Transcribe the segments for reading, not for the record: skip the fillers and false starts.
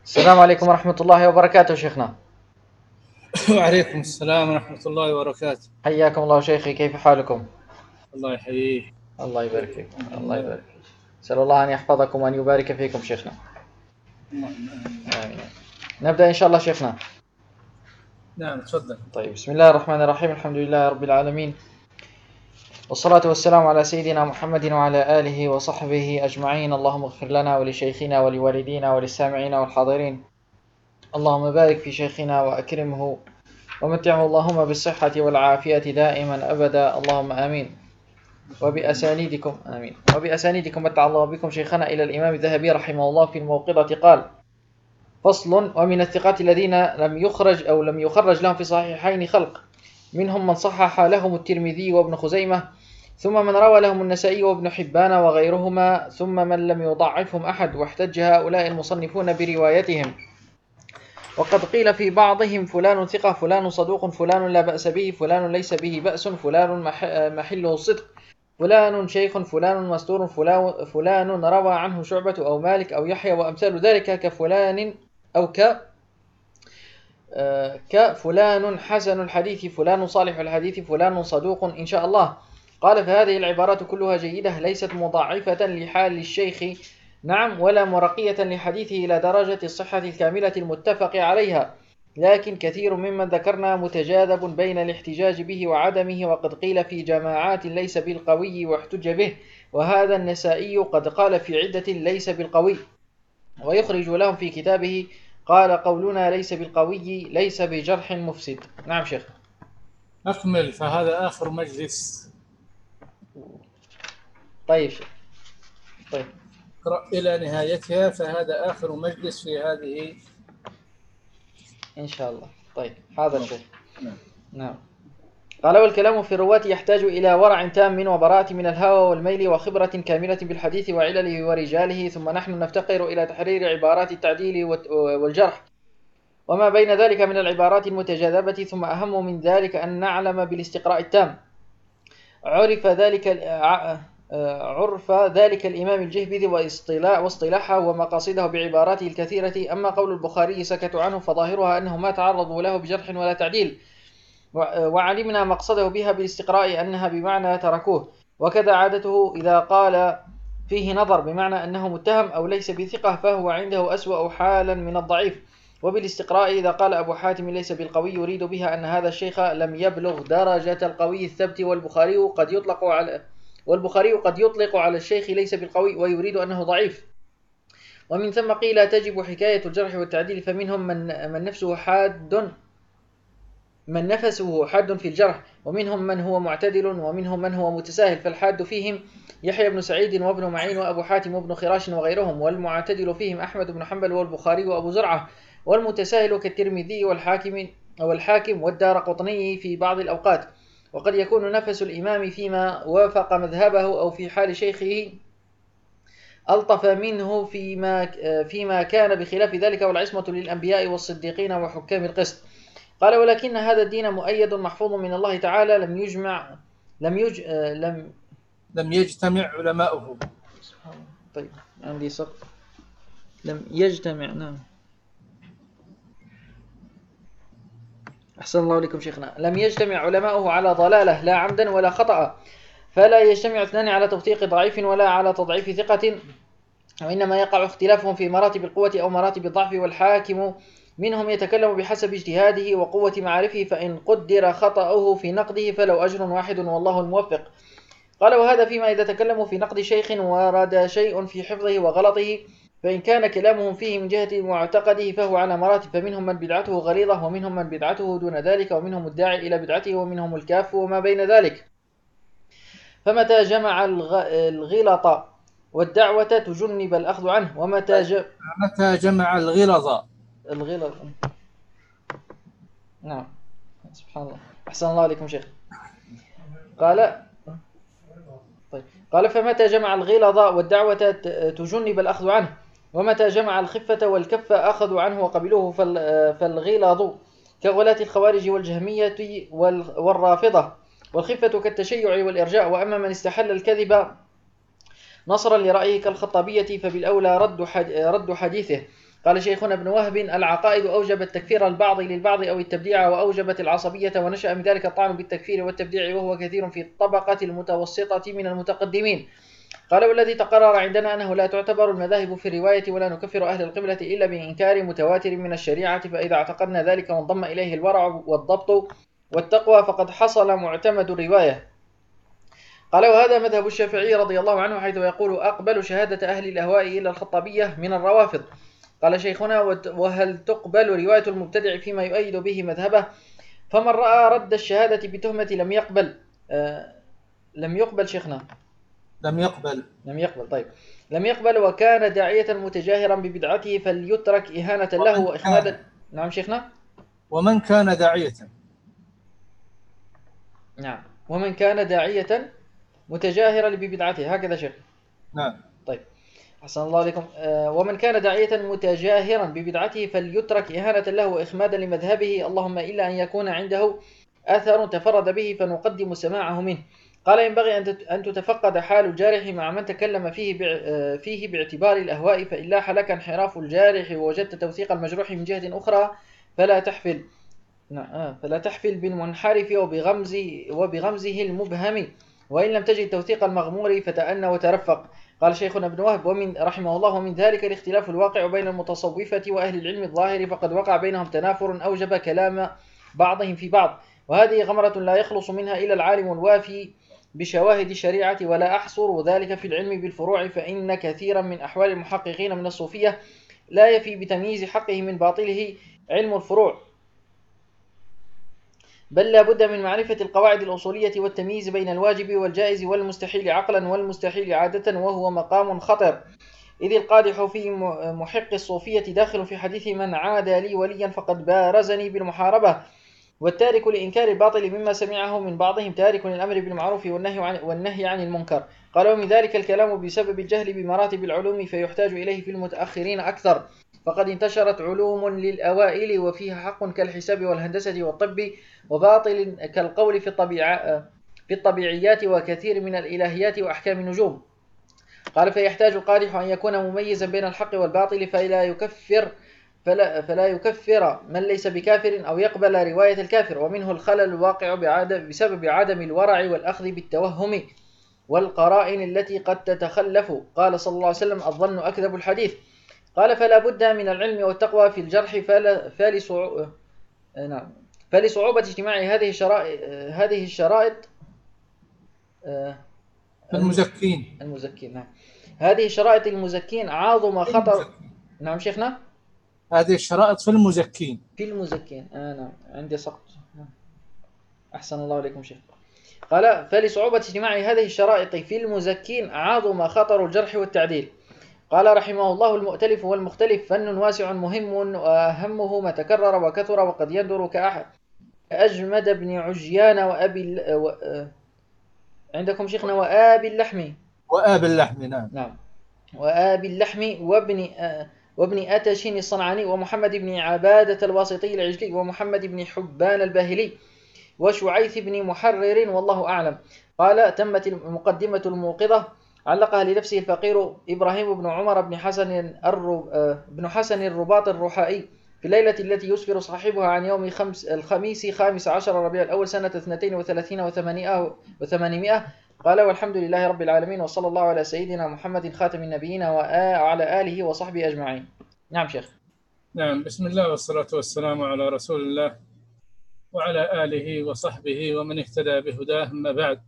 السلام عليكم ورحمة الله وبركاته شيخنا. وعليكم السلام ورحمة الله وبركاته. حياكم الله شيخي، كيف حالكم؟ الله يحييك. الله يبارك فيكم. الحمد الله لله. يبارك فيك. أسأل الله أن يحفظكم وأن يبارك فيكم شيخنا. اللهم آمين. آمين. نبدأ إن شاء الله شيخنا. نعم تفضل. طيب، بسم الله الرحمن الرحيم. الحمد لله رب العالمين، والصلاة والسلام على سيدنا محمد وعلى آله وصحبه أجمعين. اللهم اغفر لنا ولشيخنا ولوالدينا وللسامعين والحاضرين. اللهم بارك في شيخنا وأكرمه ومتعه اللهم بالصحة والعافية دائما أبدا، اللهم آمين. وبأسانيدكم آمين. وبأسانيدكم متع الله بكم شيخنا إلى الإمام الذهبي رحمه الله في الموقظة قال: فصل: ومن الثقات الذين لم يخرج لهم في صحيحين خلق، منهم من صحح لهم الترمذي وابن خزيمة، ثم من روى لهم النسائي وابن حبان وغيرهما، ثم من لم يضعفهم أحد، واحتج هؤلاء المصنفون بروايتهم. وقد قيل في بعضهم: فلان ثقة، فلان صدوق، فلان لا بأس به، فلان ليس به بأس، فلان محله الصدق، فلان شيخ، فلان مستور، فلان روى عنه شعبة أو مالك أو يحيى وأمثال ذلك، كفلان أو كفلان حسن الحديث، فلان صالح الحديث، فلان صدوق إن شاء الله. قال: فهذه العبارات كلها جيدة، ليست مضاعفة لحال الشيخ، نعم، ولا مرقية لحديثه إلى درجة الصحة الكاملة المتفق عليها، لكن كثير ممن ذكرنا متجاذب بين الاحتجاج به وعدمه، وقد قيل في جماعات ليس بالقوي واحتج به، وهذا النسائي قد قال في عدة ليس بالقوي. ويخرج لهم في كتابه: قال: قولنا ليس بالقوي ليس بجرح مفسد. نعم شيخ. أكمل، فهذا آخر مجلس. طيب شيخ. طيب اقرأ إلى نهايتها، فهذا آخر مجلس في هذه. إن شاء الله. طيب حاضر شيخ. نعم. نعم. قال: والكلام في الرواة يحتاج إلى ورع تام وبراءة من الهوى والميل وخبرة كاملة بالحديث وعلله ورجاله، ثم نحن نفتقر إلى تحرير عبارات التعديل والجرح وما بين ذلك من العبارات المتجاذبة، ثم أهم من ذلك أن نعلم بالاستقراء التام عرف ذلك الإمام الجهبذي واصطلاحه ومقاصده بعباراته الكثيرة. أما قول البخاري سكتوا عنه فظاهرها أنه ما تعرضوا له بجرح ولا تعديل، وعلمنا مقصده بها بالاستقراء أنها بمعنى تركوه، وكذا عادته إذا قال فيه نظر بمعنى أنه متهم أو ليس بثقة فهو عنده أسوأ حالا من الضعيف. وبالاستقراء إذا قال أبو حاتم ليس بالقوي يريد بها أن هذا الشيخ لم يبلغ درجة القوي الثبت، والبخاري قد يطلق على الشيخ ليس بالقوي ويريد أنه ضعيف. ومن ثم قيل تجب حكاية الجرح والتعديل، فمنهم من نفسه حاد في الجرح، ومنهم من هو معتدل، ومنهم من هو متساهل، فالحاد فيهم يحيى بن سعيد وابن معين وأبو حاتم وابن خراش وغيرهم، والمعتدل فيهم أحمد بن حنبل والبخاري وأبو زرعة، والمتساهل كالترمذي والحاكم والدارقطني في بعض الأوقات. وقد يكون نفس الإمام فيما وافق مذهبه أو في حال شيخه ألطف منه فيما كان بخلاف ذلك، والعصمة للأنبياء والصديقين وحكام القسط. قال: ولكن هذا الدين مؤيد محفوظ من الله تعالى، لم يجتمع علماؤه. طيب عندي سقط. لم يجتمع. نعم، أحسن الله عليكم شيخنا. لم يجتمع علماؤه على ضلالة لا عمدا ولا خطأ، فلا يجتمع اثنان على توثيق ضعيف ولا على تضعيف ثقة، وإنما يقع اختلافهم في مراتب القوة أو مراتب الضعف، والحاكم منهم يتكلم بحسب اجتهاده وقوة معارفه، فإن قدر خطأه في نقده فلو أجر واحد والله الموفق. قال: وهذا فيما إذا تكلموا في نقد شيخ ورد شيء في حفظه وغلطه، فإن كان كلامهم فيه من جهة معتقده فهو على مراتب، فمنهم من بدعته غليظة، ومنهم من بدعته دون ذلك، ومنهم الداعي إلى بدعته، ومنهم الكاف وما بين ذلك. فمتى جمع الغلط والدعوة تجنب الأخذ عنه، متى جمع الغلظ. نعم، سبحان الله. أحسن الله عليكم شيخ. قال: فمتى جمع الغلظ والدعوة تجنب الأخذ عنه، ومتى جمع الخفة والكف أخذوا عنه وقبلوه، فالغلظ كغلاة الخوارج والجهمية والرافضة، والخفة كالتشيع والإرجاء. وأما من استحل الكذب نصرا لرأيه كالخطابية فبالأولى رد حديثه. قال شيخنا ابن وهب: العقائد أوجبت تكفير البعض للبعض أو التبديع، وأوجبت العصبية، ونشأ من ذلك الطعن بالتكفير والتبديع، وهو كثير في الطبقة المتوسطة من المتقدمين. قال: والذي تقرر عندنا أنه لا تعتبر المذاهب في الرواية، ولا نكفر أهل القبلة إلا بإنكار متواتر من الشريعة، فإذا اعتقدنا ذلك وانضم إليه الورع والضبط والتقوى فقد حصل معتمد الرواية. قال: وهذا مذهب الشافعي رضي الله عنه، حيث يقول: أقبل شهادة أهل الأهواء إلا الخطابية من الروافض. قال شيخنا: وهل تقبل رواية المبتدع فيما يؤيد به مذهبه؟ فمن رأى رد الشهادة بتهمة لم يقبل. لم يقبل شيخنا. لم يقبل. طيب. لم يقبل وكان داعية متجاهرا ببدعته فليترك إهانة له وإخمادا. نعم شيخنا. ومن كان داعية. نعم. ومن كان داعية متجاهرا ببدعته، هكذا شيخ. نعم. طيب. أحسن الله عليكم. ومن كان داعية متجاهرا ببدعته فليترك إهانة له وإخمادا لمذهبه، اللهم إلا أن يكون عنده أثر تفرد به فنقدم سماعه منه. قال: ينبغي أن تتفقد حال الجارح مع من تكلم فيه باعتبار الأهواء، فإن لاح لك انحراف الجارح ووجدت توثيق المجروح من جهة أخرى فلا تحفل بالمنحرف وبغمزه المبهم، وإن لم تجد توثيق المغمور فتأنى وترفق. قال شيخنا ابن وهب رحمه الله: ومن ذلك الاختلاف الواقع بين المتصوفة وأهل العلم الظاهر، فقد وقع بينهم تنافر أوجب كلام بعضهم في بعض، وهذه غمرة لا يخلص منها إلا العالم الوافي بشواهد الشريعة، ولا أحصر ذلك في العلم بالفروع، فإن كثيرا من أحوال المحققين من الصوفية لا يفي بتمييز حقه من باطله علم الفروع، بل لا بد من معرفة القواعد الأصولية والتمييز بين الواجب والجائز والمستحيل عقلا والمستحيل عادة، وهو مقام خطر، إذ القادح في محق الصوفية داخل في حديث: من عادى لي وليا فقد بارزني بالمحاربة. والتارك لإنكار الباطل مما سمعه من بعضهم تارك للأمر بالمعروف والنهي عن المنكر. قال: ومن ذلك الكلام بسبب الجهل بمراتب العلوم، فيحتاج إليه في المتأخرين أكثر، فقد انتشرت علوم للأوائل وفيها حق كالحساب والهندسة والطب، وباطل كالقول في الطبيعيات وكثير من الإلهيات وأحكام النجوم. قال: فيحتاج القادح أن يكون مميزا بين الحق والباطل، فلا يكفر من ليس بكافر أو يقبل رواية الكافر، ومنه الخلل الواقع بسبب عدم الورع والأخذ بالتوهم والقرائن التي قد تتخلف. قال صلى الله عليه وسلم: الظن أكذب الحديث. قال: فلا بد من العلم والتقوى في الجرح، فلصعوبة اجتماع هذه الشرائط المزكين. نعم. هذه شرائط المزكين عظم خطر. نعم شيخنا. هذه الشرائط في المزكين. نعم، عندي سقط. أحسن الله عليكم شيخ. قال: فلصعوبة اجتماع هذه الشرائط في المزكين عظم خطر الجرح والتعديل. قال رحمه الله: المؤتلف والمختلف فن واسع مهم، وأهمه ما تكرر وكثر وقد يندر كأجمد بن عجيان عندكم شيخنا وآب اللحم. نعم. وآب اللحم وابن أتش الصنعاني، ومحمد بن عبادة الواسطي العجلي، ومحمد بن حبان الباهلي، وشعيث بن محرر، والله أعلم. قال: تمت المقدمة الموقظة، علقها لنفسه الفقير إبراهيم بن عمر بن حسن الرباط الرحائي في الليلة التي يسفر صاحبها عن يوم الخميس 15 ربيع الأول سنة 32 و800. قال: والحمد لله رب العالمين، وصلى الله على سيدنا محمد خاتم النبيين وعلى آله وصحبه أجمعين. نعم شيخ. نعم. بسم الله والصلاة والسلام على رسول الله وعلى آله وصحبه ومن اهتدى بهداه، أما بعد.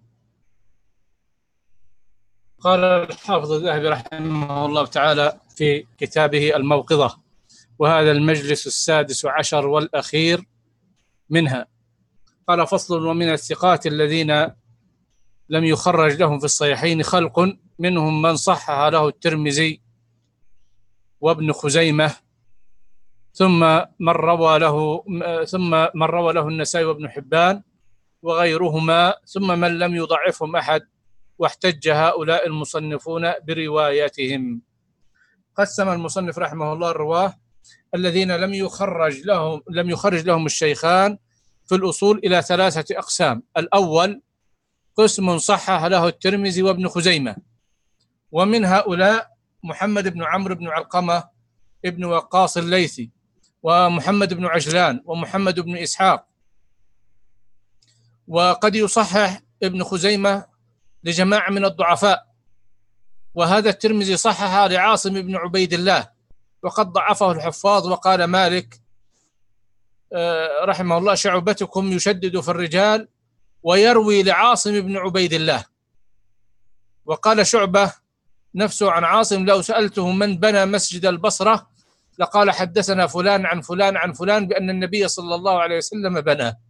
قال الحافظ الذهبي رحمه الله تعالى في كتابه الموقظة، وهذا المجلس 16 والأخير منها. قال: فصل: ومن الثقات الذين لم يخرج لهم في الصحيحين خلق، منهم من صحح له الترمذي وابن خزيمة، ثم من روى له النسائي وابن حبان وغيرهما، ثم من لم يضعفهم أحد، واحتج هؤلاء المصنفون برواياتهم. قسم المصنف رحمه الله الرواه الذين لم يخرج لهم الشيخان في الأصول إلى 3 أقسام. الأول قسم صحح له الترمذي وابن خزيمة، ومن هؤلاء محمد بن عمرو بن علقمة ابن وقاص الليثي، ومحمد بن عجلان، ومحمد بن إسحاق. وقد يصحح ابن خزيمة لجماعة من الضعفاء، وهذا الترمذي صحح لعاصم بن عبيد الله، وقد ضعفه الحفاظ. وقال مالك رحمه الله: شعبتكم يشدد في الرجال ويروي لعاصم بن عبيد الله. وقال شعبة نفسه عن عاصم: لو سألته من بنى مسجد البصرة لقال حدثنا فلان عن فلان عن فلان بأن النبي صلى الله عليه وسلم بناه.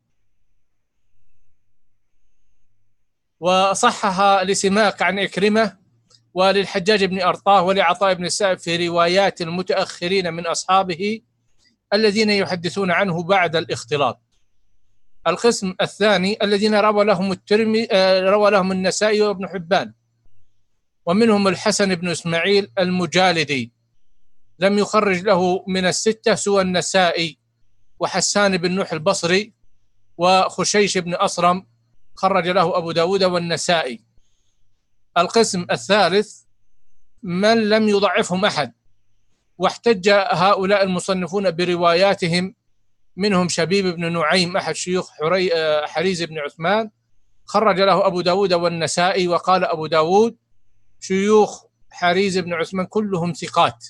وصحها لسماك عن إكرمة وللحجاج بن أرطاه ولعطاء بن السائب في روايات المتأخرين من أصحابه الذين يحدثون عنه بعد الاختلاط. القسم الثاني الذين روى لهم النسائي وابن حبان، ومنهم الحسن بن إسماعيل المجالدي، لم يخرج له من الستة سوى النسائي، وحسان بن نوح البصري، وخشيش بن أصرم خرج له أبو داود والنسائي. القسم الثالث من لم يضعفهم أحد، واحتج هؤلاء المصنفون برواياتهم، منهم شبيب بن نعيم أحد شيوخ حريز بن عثمان، خرج له أبو داود والنسائي. وقال أبو داود: شيوخ حريز بن عثمان كلهم ثقات.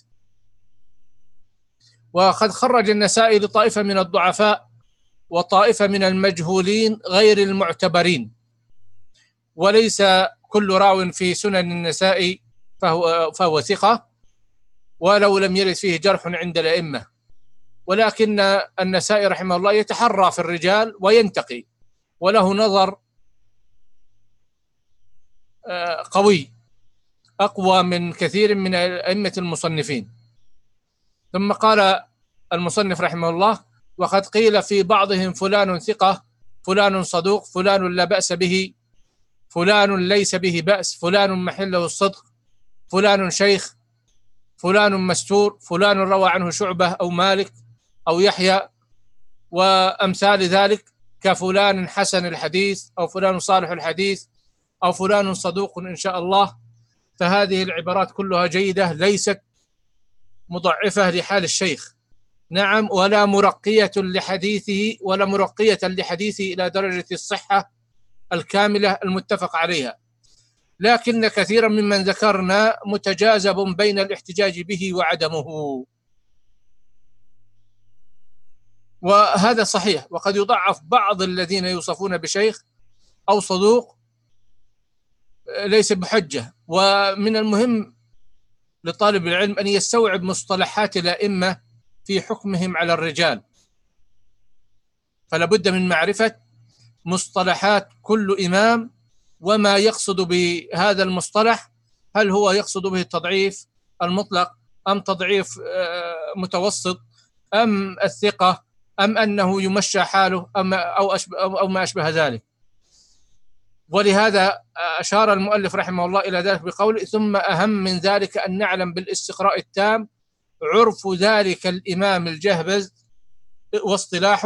وقد خرج النسائي لطائفة من الضعفاء وطائفة من المجهولين غير المعتبرين، وليس كل راو في سنن النسائي فهو ثقة، ولو لم يرد فيه جرح عند الأئمة. ولكن النسائي رحمه الله يتحرى في الرجال وينتقي، وله نظر قوي أقوى من كثير من أئمة المصنفين. ثم قال المصنف رحمه الله: وقد قيل في بعضهم فلان ثقة، فلان صدوق، فلان لا بأس به، فلان ليس به بأس، فلان محله الصدق، فلان شيخ، فلان مستور، فلان روى عنه شعبة أو مالك أو يحيى، وأمثال ذلك، كفلان حسن الحديث، أو فلان صالح الحديث، أو فلان صدوق إن شاء الله. فهذه العبارات كلها جيدة، ليست مضعفة لحال الشيخ، نعم، ولا مرقية لحديثه إلى درجة الصحة الكاملة المتفق عليها، لكن كثيرا ممن ذكرنا متجاذب بين الاحتجاج به وعدمه، وهذا صحيح. وقد يضعف بعض الذين يوصفون بشيخ أو صدوق ليس بحجة. ومن المهم لطالب العلم أن يستوعب مصطلحات الأئمة في حكمهم على الرجال، فلا بد من معرفة مصطلحات كل إمام وما يقصد بهذا المصطلح، هل هو يقصد به التضعيف المطلق، أم تضعيف متوسط، أم الثقة، أم أنه يمشى حاله، أو ما أشبه ذلك. ولهذا أشار المؤلف رحمه الله إلى ذلك بقوله: ثم أهم من ذلك أن نعلم بالاستقراء التام عرف ذلك الإمام الجهبذ واصطلاحه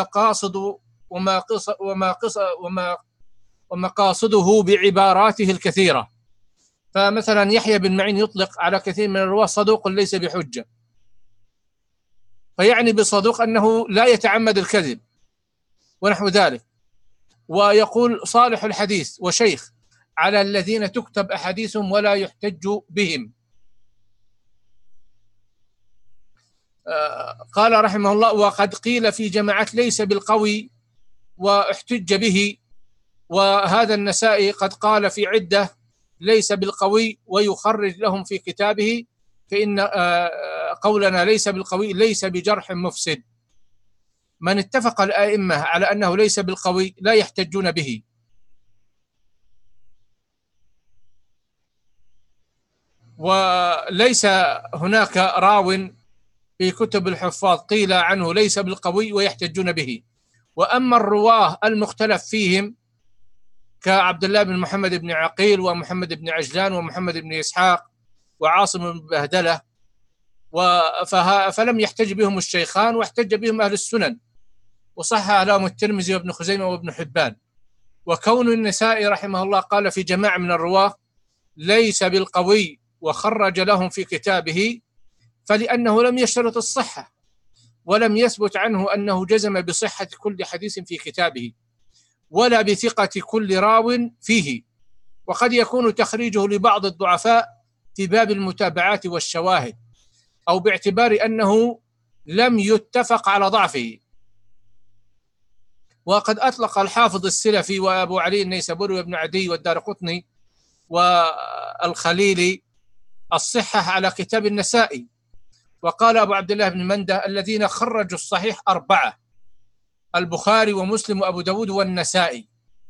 ومقاصده بعباراته الكثيرة. فمثلا يحيى بن معين يطلق على كثير من الرواة صدوق ليس بحجة، فيعني بصدوق أنه لا يتعمد الكذب ونحو ذلك. ويقول صالح الحديث وشيخ على الذين تكتب أحاديثهم ولا يحتج بهم. قال رحمه الله: وقد قيل في جماعات ليس بالقوي واحتج به، وهذا النسائي قد قال في عدة ليس بالقوي ويخرج لهم في كتابه، فإن قولنا ليس بالقوي ليس بجرح مفسد. من اتفق الأئمة على أنه ليس بالقوي لا يحتجون به. وليس هناك راو في كتب الحفاظ قيل عنه ليس بالقوي ويحتجون به. وأما الرواه المختلف فيهم كعبد الله بن محمد بن عقيل ومحمد بن عجلان ومحمد بن إسحاق وعاصم بن بهدلة، فلم يحتج بهم الشيخان، واحتج بهم أهل السنن، وصحح لهم الترمذي وابن خزيمة وابن حبان. وكون النسائي رحمه الله قال في جماعة من الرواه ليس بالقوي وخرج لهم في كتابه، فلأنه لم يشترط الصحة، ولم يثبت عنه أنه جزم بصحة كل حديث في كتابه، ولا بثقة كل راو فيه، وقد يكون تخريجه لبعض الضعفاء في باب المتابعات والشواهد، أو باعتبار أنه لم يتفق على ضعفه. وقد أطلق الحافظ السلفي وأبو علي النيسابوري وابن عدي والدارقطني والخليلي الصحة على كتاب النسائي، وقال أبو عبد الله بن منده الذين خرجوا الصحيح 4: البخاري ومسلم وأبو داود والنسائي.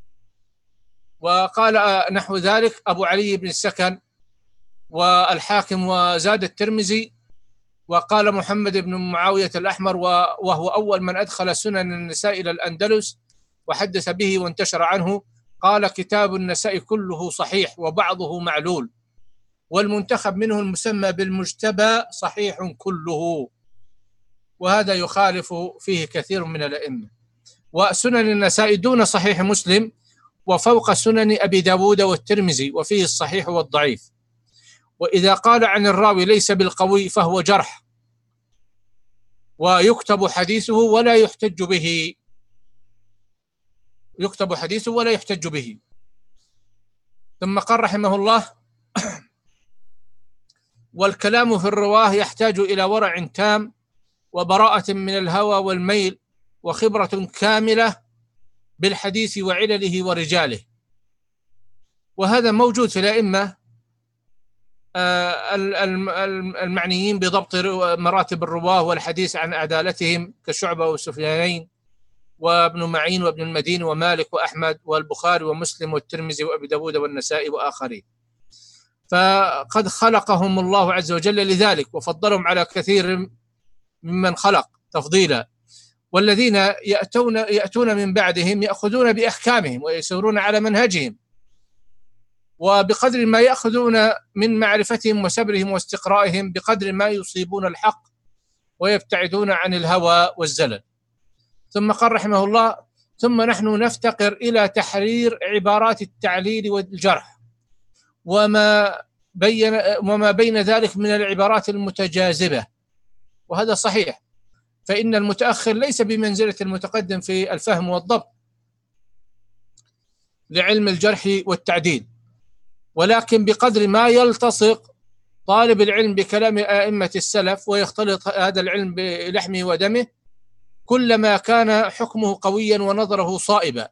وقال نحو ذلك أبو علي بن السكن والحاكم وزاد الترمذي. وقال محمد بن معاوية الأحمر وهو أول من أدخل سنن النساء إلى الأندلس وحدث به وانتشر عنه، قال كتاب النساء كله صحيح وبعضه معلول، والمنتخب منه المسمى بالمجتبى صحيح كله. وهذا يخالف فيه كثير من الأئمة. وسنن النساء دون صحيح مسلم وفوق سنن أبي داود والترمذي، وفيه الصحيح والضعيف. وإذا قال عن الراوي ليس بالقوي فهو جرح، ويكتب حديثه ولا يحتج به، يكتب حديثه ولا يحتج به. ثم قال رحمه الله: والكلام في الرواه يحتاج إلى ورع تام وبراءة من الهوى والميل وخبرة كاملة بالحديث وعلله ورجاله. وهذا موجود في الأئمة المعنيين بضبط مراتب الرواه والحديث عن عدالتهم كشعبة والسفيانين وابن معين وابن المدين ومالك وأحمد والبخاري ومسلم والترمذي وأبي داود والنسائي وآخرين. فقد خلقهم الله عز وجل لذلك، وفضلهم على كثير ممن خلق تفضيلا. والذين يأتون من بعدهم يأخذون بأحكامهم ويسيرون على منهجهم، وبقدر ما يأخذون من معرفتهم وسبرهم واستقرائهم بقدر ما يصيبون الحق ويبتعدون عن الهوى والزلل. ثم قال رحمه الله: ثم نحن نفتقر إلى تحرير عبارات التعليل والجرح وما بين ذلك من العبارات المتجاذبة. وهذا صحيح، فإن المتأخر ليس بمنزلة المتقدم في الفهم والضبط لعلم الجرح والتعديل، ولكن بقدر ما يلتصق طالب العلم بكلام أئمة السلف ويختلط هذا العلم بلحمه ودمه، كلما كان حكمه قويا ونظره صائبا،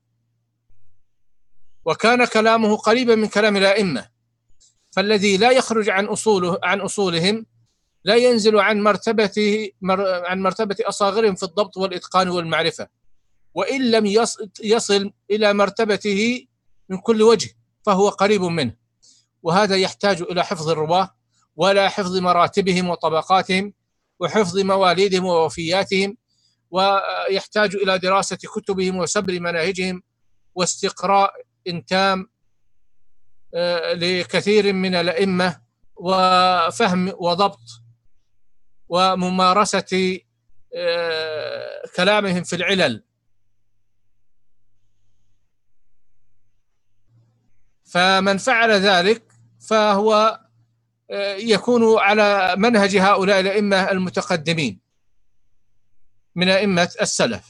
وكان كلامه قريبا من كلام الأئمة. فالذي لا يخرج عن أصولهم لا ينزل عن مرتبة أصاغرهم في الضبط والإتقان والمعرفة، وإن لم يصل إلى مرتبته من كل وجه فهو قريب منه. وهذا يحتاج إلى حفظ الرواة، ولا حفظ مراتبهم وطبقاتهم، وحفظ مواليدهم ووفياتهم، ويحتاج إلى دراسة كتبهم وسبر مناهجهم واستقراء تام لكثير من الأئمة، وفهم وضبط وممارسة كلامهم في العلل. فمن فعل ذلك فهو يكون على منهج هؤلاء الأئمة المتقدمين من أئمة السلف.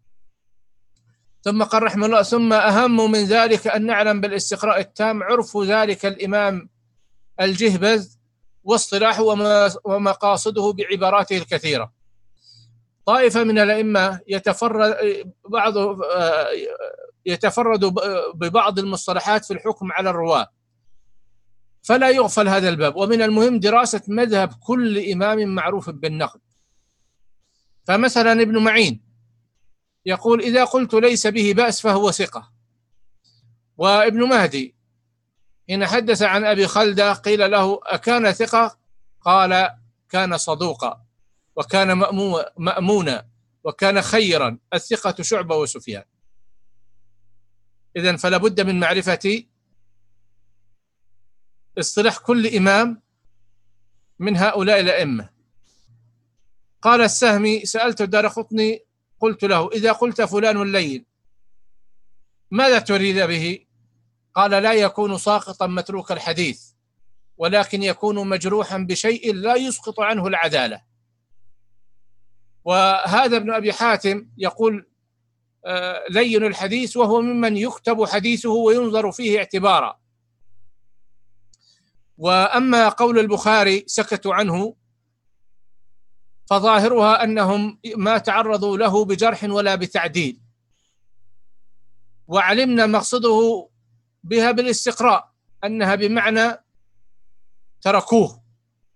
ثم قال رحمه الله: ثم أهم من ذلك أن نعلم بالاستقراء التام عرف ذلك الإمام الجهبذ واصطلاحه ومقاصده بعباراته الكثيرة. طائفة من الأئمة يتفرد ببعض المصطلحات في الحكم على الرواة، فلا يغفل هذا الباب. ومن المهم دراسة مذهب كل إمام معروف بالنقد. فمثلا ابن معين يقول: إذا قلت ليس به بأس فهو ثقة. وابن مهدي إن حدث عن أبي خلدة قيل له: أكان ثقة؟ قال: كان صدوقا، وكان مأمونا، وكان خيرا. الثقة شعبة وسفيان. إذن فلا بد من معرفة اصطلاح كل إمام من هؤلاء الأئمة. قال السهمي: سألت الدارقطني قلت له: إذا قلت فلان لين ماذا تريد به؟ قال: لا يكون ساقطا متروك الحديث، ولكن يكون مجروحا بشيء لا يسقط عنه العدالة. وهذا ابن أبي حاتم يقول لين الحديث، وهو ممن يكتب حديثه وينظر فيه اعتبارا. وأما قول البخاري سكتوا عنه فظاهرها أنهم ما تعرضوا له بجرح ولا بتعديل، وعلمنا مقصده بها بالاستقراء أنها بمعنى تركوه،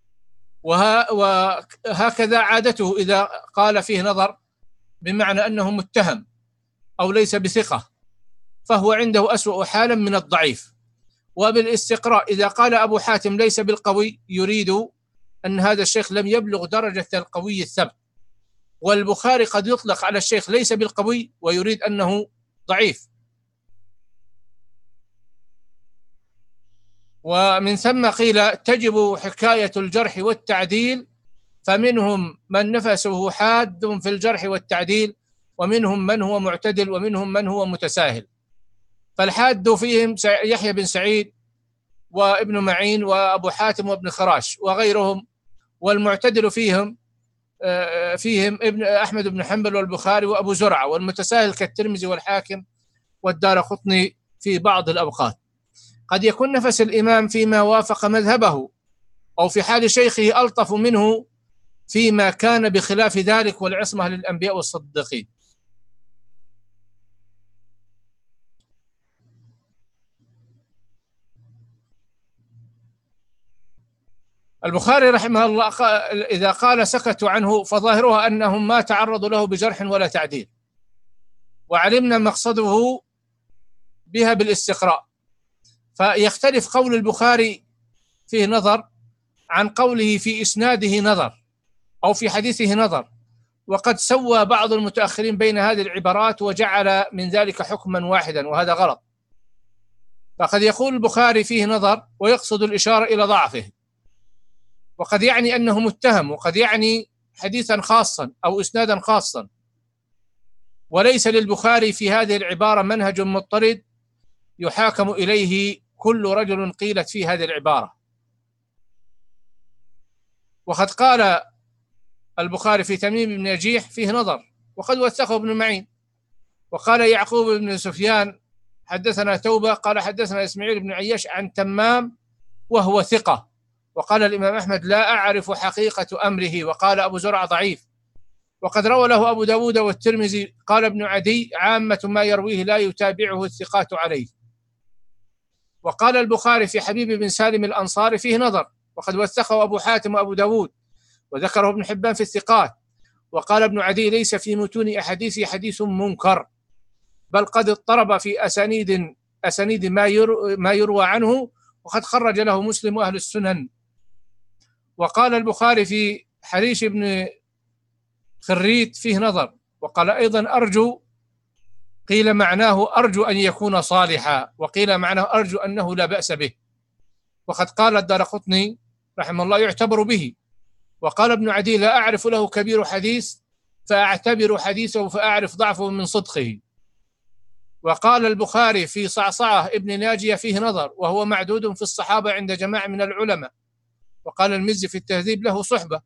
وهكذا عادته إذا قال فيه نظر بمعنى أنه متهم أو ليس بثقة فهو عنده أسوأ حالا من الضعيف. وبالاستقراء إذا قال أبو حاتم ليس بالقوي يريد أن هذا الشيخ لم يبلغ درجة القوي الثبت، والبخاري قد يطلق على الشيخ ليس بالقوي ويريد أنه ضعيف. ومن ثم قيل تجب حكاية الجرح والتعديل، فمنهم من نفسه حاد في الجرح والتعديل، ومنهم من هو معتدل، ومنهم من هو متساهل. فالحاد فيهم يحيى بن سعيد وابن معين وأبو حاتم وابن خراش وغيرهم، والمعتدل فيهم ابن أحمد بن حنبل والبخاري وأبو زرعة، والمتساهل كالترمذي والحاكم والدارقطني في بعض الأوقات. قد يكون نفس الإمام فيما وافق مذهبه، أو في حال شيخه ألطف منه فيما كان بخلاف ذلك، والعصمة للأنبياء والصديقين. البخاري رحمه الله إذا قال سكتوا عنه فظاهرها أنهم ما تعرضوا له بجرح ولا تعديل، وعلمنا مقصده بها بالاستقراء. فيختلف قول البخاري فيه نظر عن قوله في إسناده نظر أو في حديثه نظر، وقد سوى بعض المتأخرين بين هذه العبارات وجعل من ذلك حكما واحدا، وهذا غلط. فقد يقول البخاري فيه نظر ويقصد الإشارة إلى ضعفه، وقد يعني أنه متهم، وقد يعني حديثا خاصا أو إسنادا خاصا، وليس للبخاري في هذه العبارة منهج مضطرد يحاكم إليه كل رجل قيلت فيه هذه العبارة. وقد قال البخاري في تميم بن نجيح فيه نظر، وقد وثقه ابن معين. وقال يعقوب بن سفيان حدثنا توبة قال حدثنا إسماعيل بن عياش عن تمام وهو ثقة. وقال الإمام أحمد لا أعرف حقيقة أمره. وقال أبو زرع ضعيف. وقد روى له أبو داود والترمذي. قال ابن عدي عامة ما يرويه لا يتابعه الثقات عليه. وقال البخاري في حبيب بن سالم الأنصاري فيه نظر، وقد وثقه أبو حاتم وأبو داود، وذكره ابن حبان في الثقات. وقال ابن عدي ليس في متون أحاديث حديث منكر، بل قد اضطرب في أسانيد ما يروى عنه، وقد خرج له مسلم وأهل السنن. وقال البخاري في حريش بن خريت فيه نظر. وقال أيضا أرجو، قيل معناه أرجو أن يكون صالحا، وقيل معناه أرجو أنه لا بأس به. وقد قال الدارقطني رحمه الله يعتبر به. وقال ابن عدي لا أعرف له كبير حديث فأعتبر حديثه فأعرف ضعفه من صدقه. وقال البخاري في صعصعة ابن ناجية فيه نظر، وهو معدود في الصحابة عند جماعة من العلماء. وقال المزي في التهذيب له صحبة.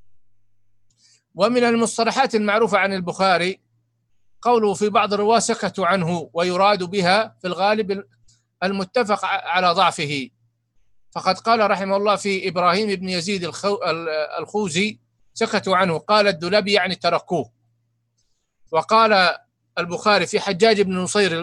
ومن المصطلحات المعروفة عن البخاري قوله في بعض الرواة سكتوا عنه، ويراد بها في الغالب المتفق على ضعفه. فقد قال رحمه الله في إبراهيم بن يزيد الخوزي سكتوا عنه، قال الدولابي يعني تركوه. وقال البخاري في حجاج بن نصير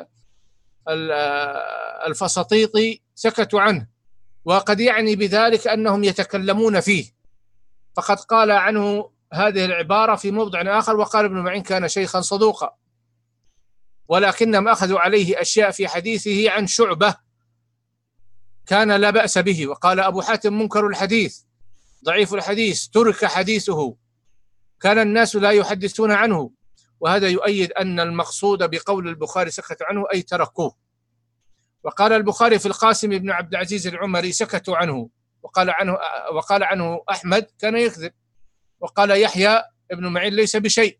الفسطيطي سكتوا عنه، وقد يعني بذلك أنهم يتكلمون فيه. فقد قال عنه هذه العبارة في موضع آخر. وقال ابن معين كان شيخا صدوقا، ولكنهم أخذوا عليه أشياء في حديثه عن شعبة كان لا بأس به. وقال أبو حاتم منكر الحديث ضعيف الحديث ترك حديثه، كان الناس لا يحدثون عنه. وهذا يؤيد أن المقصود بقول البخاري سكتوا عنه أي تركوه. وقال البخاري في القاسم بن عبد العزيز العمري سكتوا عنه، وقال عنه أحمد كان يكذب. وقال يحيى ابن معين ليس بشيء.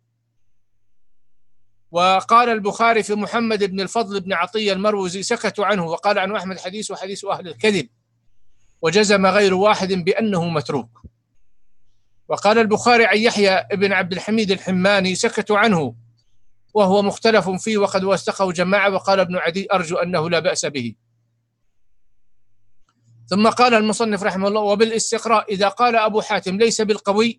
وقال البخاري في محمد بن الفضل بن عطية المروزي سكتوا عنه، وقال عنه أحمد حديث وحديث أهل الكذب. وجزم غير واحد بأنه متروك. وقال البخاري عن يحيى بن عبد الحميد الحماني: سكتوا عنه وهو مختلف فيه وقد وثقه جماعة. وقال ابن عدي: أرجو أنه لا بأس به. ثم قال المصنف رحمه الله: وبالاستقراء إذا قال أبو حاتم ليس بالقوي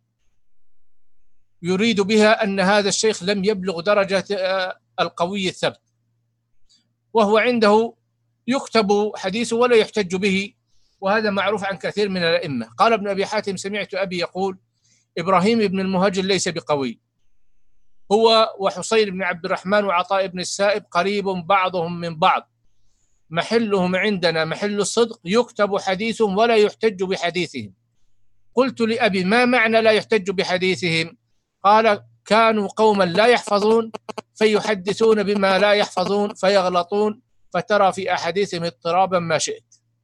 يريد بها أن هذا الشيخ لم يبلغ درجة القوي الثبت، وهو عنده يكتب حديثه ولا يحتج به، وهذا معروف عن كثير من الأئمة. قال ابن أبي حاتم: سمعت أبي يقول: إبراهيم بن المهاجر ليس بقوي، هو وحصين بن عبد الرحمن وعطاء بن السائب قريب بعضهم من بعض، محلهم عندنا محل الصدق، يكتب حديثهم ولا يحتج بحديثهم. قلت لأبي: ما معنى لا يحتج بحديثهم؟ قال: كانوا قوما لا يحفظون فيحدثون بما لا يحفظون فيغلطون، فترى في أحاديثهم اضطرابا ما شئت.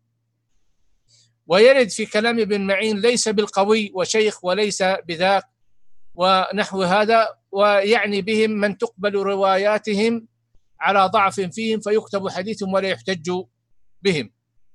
ويرد في كلام ابن معين: ليس بالقوي وشيخ وليس بذاك ونحو هذا، ويعني بهم من تقبل رواياتهم على ضعف فيهم فيكتب حديثهم ولا يحتج بهم.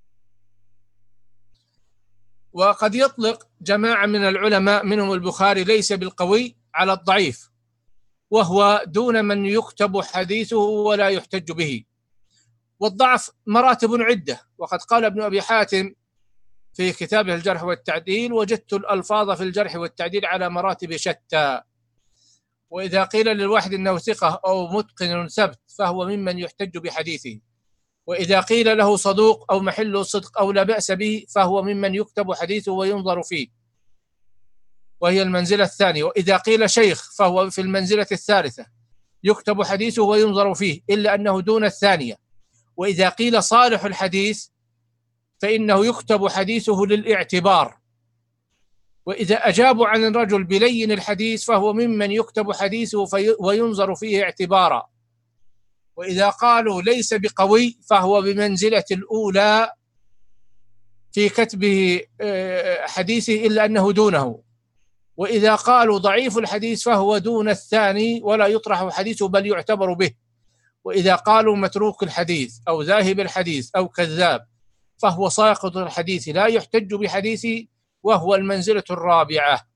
وقد يطلق جماعة من العلماء منهم البخاري ليس بالقوي على الضعيف، وهو دون من يكتب حديثه ولا يحتج به. والضعف مراتب عدة، وقد قال ابن أبي حاتم في كتابه الجرح والتعديل: وجدت الألفاظ في الجرح والتعديل على مراتب شتى، وإذا قيل للواحد إنه ثقة أو متقن ثبت فهو ممن يحتج بحديثه، وإذا قيل له صدوق أو محل صدق أو لا بأس به فهو ممن يكتب حديثه وينظر فيه، وهي المنزلة الثانية. وإذا قيل شيخ فهو في المنزلة الثالثة، يكتب حديثه وينظر فيه، إلا أنه دون الثانية. وإذا قيل صالح الحديث فإنه يكتب حديثه للاعتبار. وإذا أجابوا عن الرجل بلين الحديث فهو ممن يكتب حديثه وينظر فيه اعتبارا. وإذا قالوا ليس بقوي فهو بمنزلة الأولى في كتبه حديثه إلا أنه دونه. وإذا قالوا ضعيف الحديث فهو دون الثاني ولا يطرح حديثه بل يعتبر به. وإذا قالوا متروك الحديث أو ذاهب الحديث أو كذاب فهو ساقط الحديث لا يحتج بحديثه، وهو المنزلة الرابعة.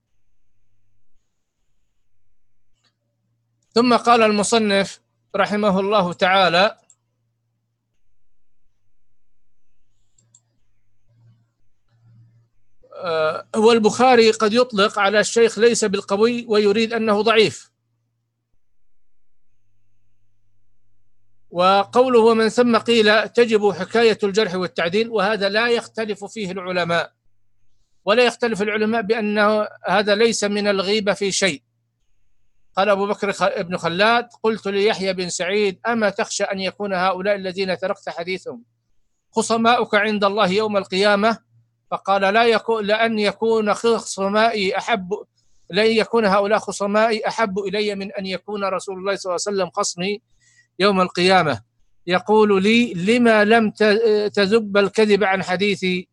ثم قال المصنف رحمه الله تعالى: والبخاري قد يطلق على الشيخ ليس بالقوي ويريد أنه ضعيف. وقوله ومن ثم قيل تجب حكاية الجرح والتعديل، وهذا لا يختلف فيه العلماء، ولا يختلف العلماء بأنه هذا ليس من الغيبة في شيء. قال أبو بكر ابن خلاد: قلت ليحيى بن سعيد: أما تخشى أن يكون هؤلاء الذين تركت حديثهم خصماؤك عند الله يوم القيامة؟ فقال: لأن يكون هؤلاء خصمائي أحب إلي من أن يكون رسول الله صلى الله عليه وسلم خصمي يوم القيامة يقول لي: لما لم تذب الكذب عن حديثي.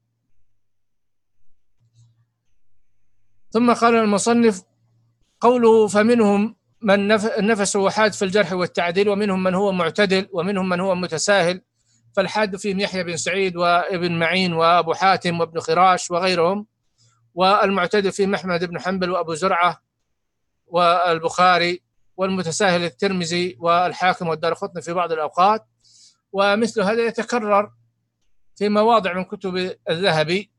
ثم قال المصنف: قوله فمنهم من نفسه حاد في الجرح والتعديل، ومنهم من هو معتدل، ومنهم من هو متساهل. فالحاد فيهم يحيى بن سعيد وابن معين وأبو حاتم وابن خراش وغيرهم، والمعتدل فيهم أحمد بن حنبل وأبو زرعة والبخاري، والمتساهل الترمذي والحاكم والدارقطني في بعض الأوقات. ومثل هذا يتكرر في مواضع من كتب الذهبي،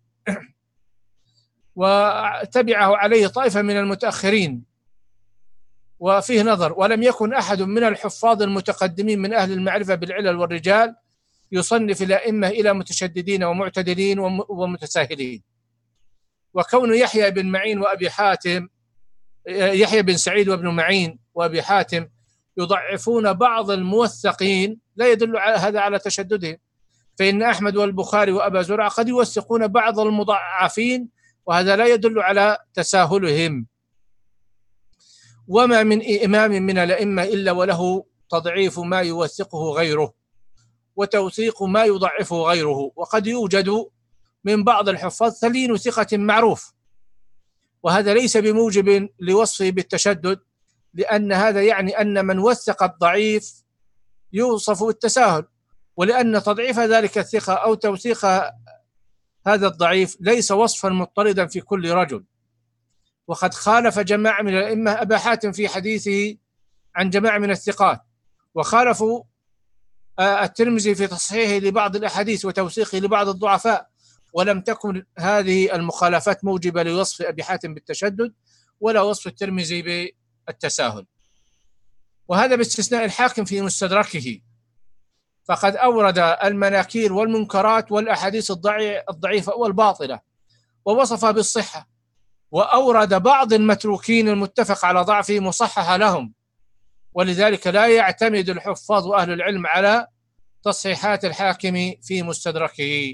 وتبعه عليه طائفة من المتأخرين وفيه نظر. ولم يكن أحد من الحفاظ المتقدمين من أهل المعرفة بالعلل والرجال يصنف الأئمة إلى متشددين ومعتدلين ومتساهلين. وكون يحيى بن معين وأبي حاتم، يحيى بن سعيد وابن معين وأبي حاتم يضعفون بعض الموثقين لا يدل هذا على تشددهم، فإن أحمد والبخاري وأبا زرعة قد يوثقون بعض المضعفين، وهذا لا يدل على تساهلهم. وما من إمام من الأئمة إلا وله تضعيف ما يوثقه غيره وتوثيق ما يضعفه غيره. وقد يوجد من بعض الحفاظ ثلين ثقة معروف، وهذا ليس بموجب لوصفه بالتشدد، لأن هذا يعني أن من وثق الضعيف يوصف بالتساهل، ولأن تضعيف ذلك الثقة أو توثيق هذا الضعيف ليس وصفا مضطردا في كل رجل، وقد خالف جماعة من الأئمة أبا حاتم في حديثه عن جماعة من الثقات، وخالفوا الترمذي في تصحيحه لبعض الأحاديث وتوثيقه لبعض الضعفاء، ولم تكن هذه المخالفات موجبة لوصف أبي حاتم بالتشدد ولا وصف الترمذي بالتساهل. وهذا باستثناء الحاكم في مستدركه، فقد أورد المناكير والمنكرات والأحاديث الضعيفة والباطلة ووصفها بالصحة، وأورد بعض المتروكين المتفق على ضعفه مصحح لهم، ولذلك لا يعتمد الحفاظ وأهل العلم على تصحيحات الحاكم في مستدركه.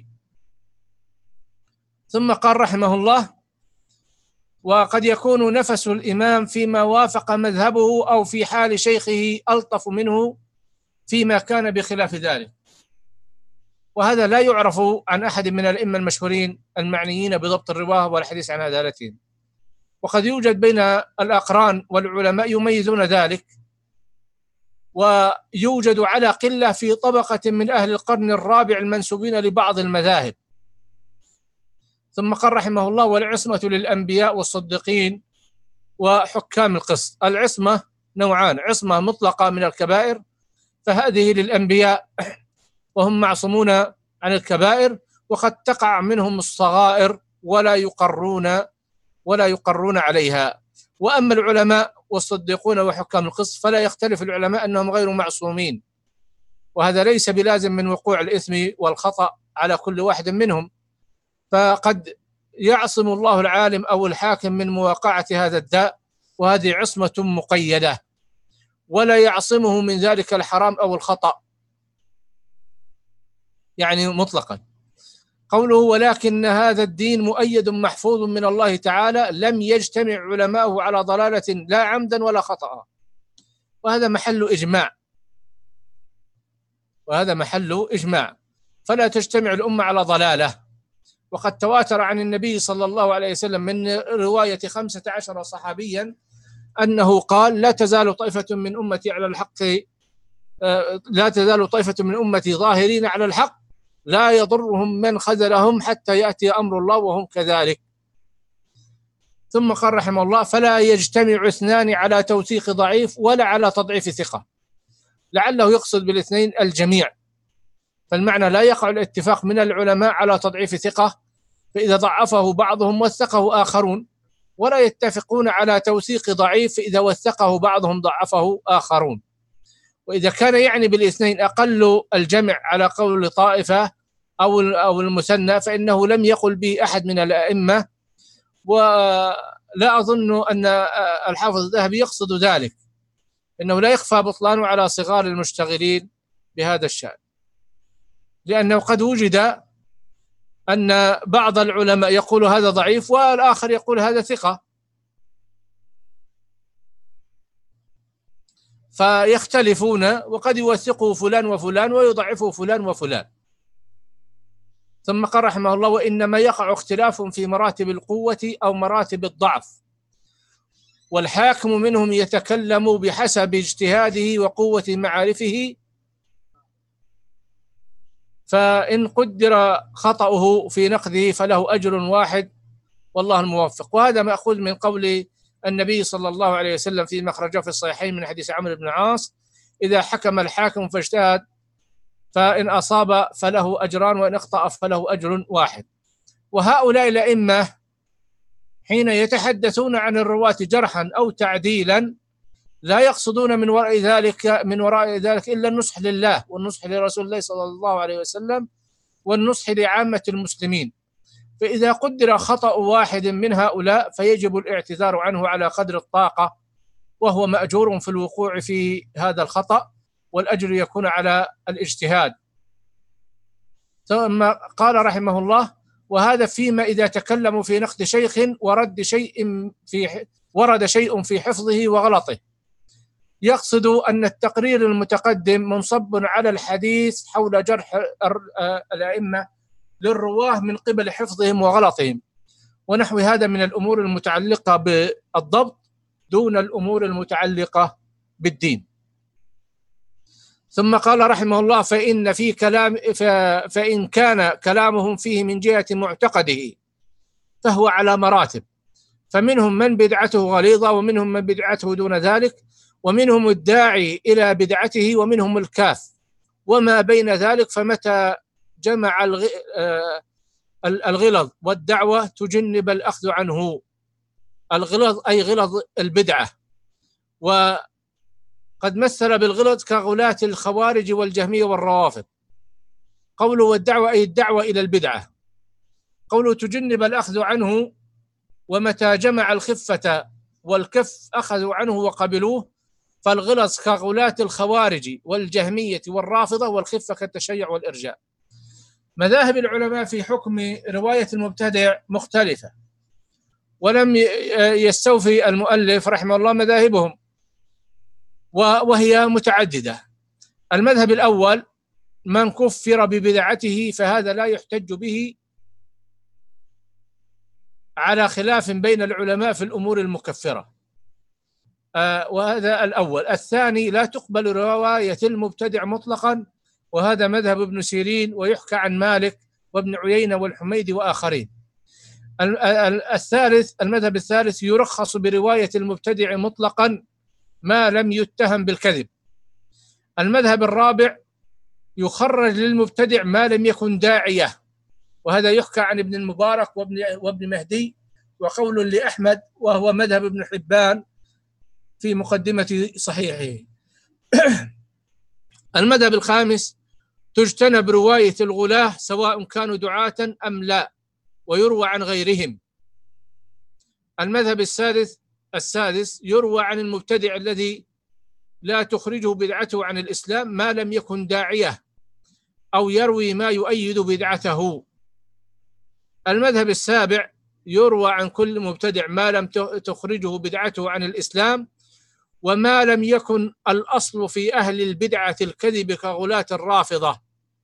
ثم قال رحمه الله: وقد يكون نفس الإمام فيما وافق مذهبه أو في حال شيخه ألطف منه فيما كان بخلاف ذلك. وهذا لا يعرف عن أحد من الأئمة المشهورين المعنيين بضبط الرواة والحديث عن عدالتهم، وقد يوجد بين الأقران والعلماء يميزون ذلك، ويوجد على قلة في طبقة من أهل القرن الرابع المنسوبين لبعض المذاهب. ثم قال رحمه الله: والعصمة للأنبياء والصديقين وحكام القسط. العصمة نوعان: عصمة مطلقة من الكبائر، فهذه للأنبياء وهم معصومون عن الكبائر، وقد تقع منهم الصغائر ولا يقرون عليها. وأما العلماء والصديقون وحكام القسط فلا يختلف العلماء أنهم غير معصومين، وهذا ليس بلازم من وقوع الإثم والخطأ على كل واحد منهم، فقد يعصم الله العالم أو الحاكم من مواقعة هذا الداء، وهذه عصمة مقيدة، ولا يعصمه من ذلك الحرام أو الخطأ يعني مطلقا. قوله: ولكن هذا الدين مؤيد محفوظ من الله تعالى، لم يجتمع علماؤه على ضلالة لا عمدا ولا خطأ. وهذا محل إجماع، فلا تجتمع الأمة على ضلالة. وقد تواتر عن النبي صلى الله عليه وسلم من رواية 15 صحابيا أنه قال: لا تزال طائفة من أمتي على الحق، لا تزال طائفة من أمتي ظاهرين على الحق لا يضرهم من خذلهم حتى يأتي أمر الله وهم كذلك. ثم قال رحمه الله: فلا يجتمع اثنان على توثيق ضعيف ولا على تضعيف ثقة. لعله يقصد بالاثنين الجميع، فالمعنى لا يقع الاتفاق من العلماء على تضعيف ثقة فإذا ضعفه بعضهم وثقه آخرون، ولا يتفقون على توثيق ضعيف فإذا وثقه بعضهم ضعفه آخرون. وإذا كان يعني بالاثنين أقل الجمع على قول طائفة أو المثنى فإنه لم يقل به أحد من الأئمة، ولا أظن أن الحافظ الذهبي يقصد ذلك، إنه لا يخفى بطلانه على صغار المشتغلين بهذا الشأن، لأنه قد وجد أن بعض العلماء يقول هذا ضعيف والآخر يقول هذا ثقة، فيختلفون، وقد يوثقه فلان وفلان ويضعفه فلان وفلان. ثم قال رحمه الله: وإنما يقع اختلاف في مراتب القوة أو مراتب الضعف، والحاكم منهم يتكلم بحسب اجتهاده وقوة معارفه، فإن قدر خطأه في نقده فله أجر واحد والله الموفق. وهذا مأخوذ من قول النبي صلى الله عليه وسلم في مخرجه في الصحيحين من حديث عمرو بن العاص: إذا حكم الحاكم فاجتهد فإن أصاب فله أجران وإن أخطأ فله أجر واحد. وهؤلاء الأئمة حين يتحدثون عن الرواة جرحا أو تعديلا لا يقصدون من وراء ذلك إلا النصح لله والنصح لرسول الله صلى الله عليه وسلم والنصح لعامة المسلمين. فإذا قدر خطأ واحد من هؤلاء فيجب الاعتذار عنه على قدر الطاقة، وهو مأجور في الوقوع في هذا الخطأ، والأجر يكون على الاجتهاد. ثم قال رحمه الله: وهذا فيما إذا تكلموا في نقد شيخ ورد شيء في حفظه وغلطه. يقصد أن التقرير المتقدم منصب على الحديث حول جرح الأئمة للرواه من قبل حفظهم وغلطهم ونحو هذا من الأمور المتعلقة بالضبط دون الأمور المتعلقة بالدين. ثم قال رحمه الله: فإن كان كلامهم فيه من جهة معتقده فهو على مراتب، فمنهم من بدعته غليظة، ومنهم من بدعته دون ذلك، ومنهم الداعي إلى بدعته، ومنهم الكاف، وما بين ذلك. فمتى جمع الغلظ والدعوة تجنب الأخذ عنه. الغلظ أي غلظ البدعة، وقد مثل بالغلظ كغلاة الخوارج والجهمية والروافض. قوله والدعوة أي الدعوة إلى البدعة. قوله تجنب الأخذ عنه، ومتى جمع الخفة والكف أخذوا عنه وقبلوه. فالغلظ كغلاة الخوارج والجهمية والرافضة، والخفة كالتشيع والإرجاء. مذاهب العلماء في حكم رواية المبتدع مختلفة، ولم يستوفي المؤلف رحمه الله مذاهبهم، وهي متعددة. المذهب الأول: من كفر ببدعته فهذا لا يحتج به، على خلاف بين العلماء في الأمور المكفرة. وهذا الأول. الثاني: لا تقبل رواية المبتدع مطلقا، وهذا مذهب ابن سيرين، ويحكى عن مالك وابن عيينة والحميدي وآخرين. الثالث: المذهب الثالث: يرخص برواية المبتدع مطلقا ما لم يتهم بالكذب. المذهب الرابع: يخرج للمبتدع ما لم يكن داعية، وهذا يحكى عن ابن المبارك وابن مهدي، وقول لأحمد، وهو مذهب ابن حبان في مقدمة صحيحه. المذهب الخامس: تجتنب رواية الغلاة سواء كانوا دعاة أم لا، ويروى عن غيرهم. المذهب السادس: يروى عن المبتدع الذي لا تخرجه بدعته عن الإسلام ما لم يكن داعية، أو يروي ما يؤيد بدعته. المذهب السابع: يروى عن كل مبتدع ما لم تخرجه بدعته عن الإسلام، وما لم يكن الأصل في أهل البدعة الكذب كغلاة الرافضة.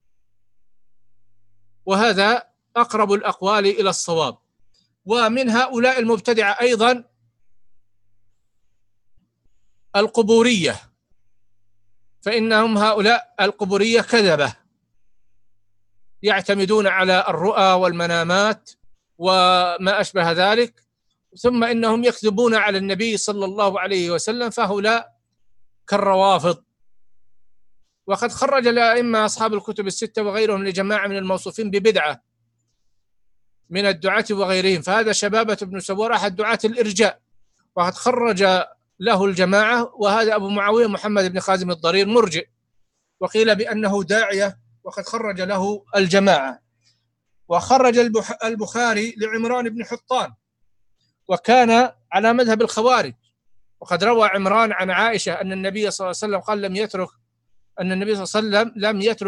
وهذا أقرب الأقوال إلى الصواب. ومن هؤلاء المبتدعة أيضا القبورية، فإنهم هؤلاء القبورية كذبة، يعتمدون على الرؤى والمنامات وما أشبه ذلك، ثم إنهم يكذبون على النبي صلى الله عليه وسلم، فهؤلاء كالروافض. وقد خرج الأئمة أصحاب الكتب الستة وغيرهم لجماعة من الموصوفين ببدعة من الدعاة وغيرهم، فهذا شبابة بن سوار أحد دعاة الإرجاء، وقد خرج له الجماعة، وهذا أبو معاوية محمد بن خازم الضرير مرجئ، وقيل بأنه داعية، وقد خرج له الجماعة. وخرج البخاري لعمران بن حطان، وكان على مذهب الخوارج، وقد روى عمران عن عائشة أن النبي صلى الله عليه وسلم قال النبي صلى الله عليه وسلم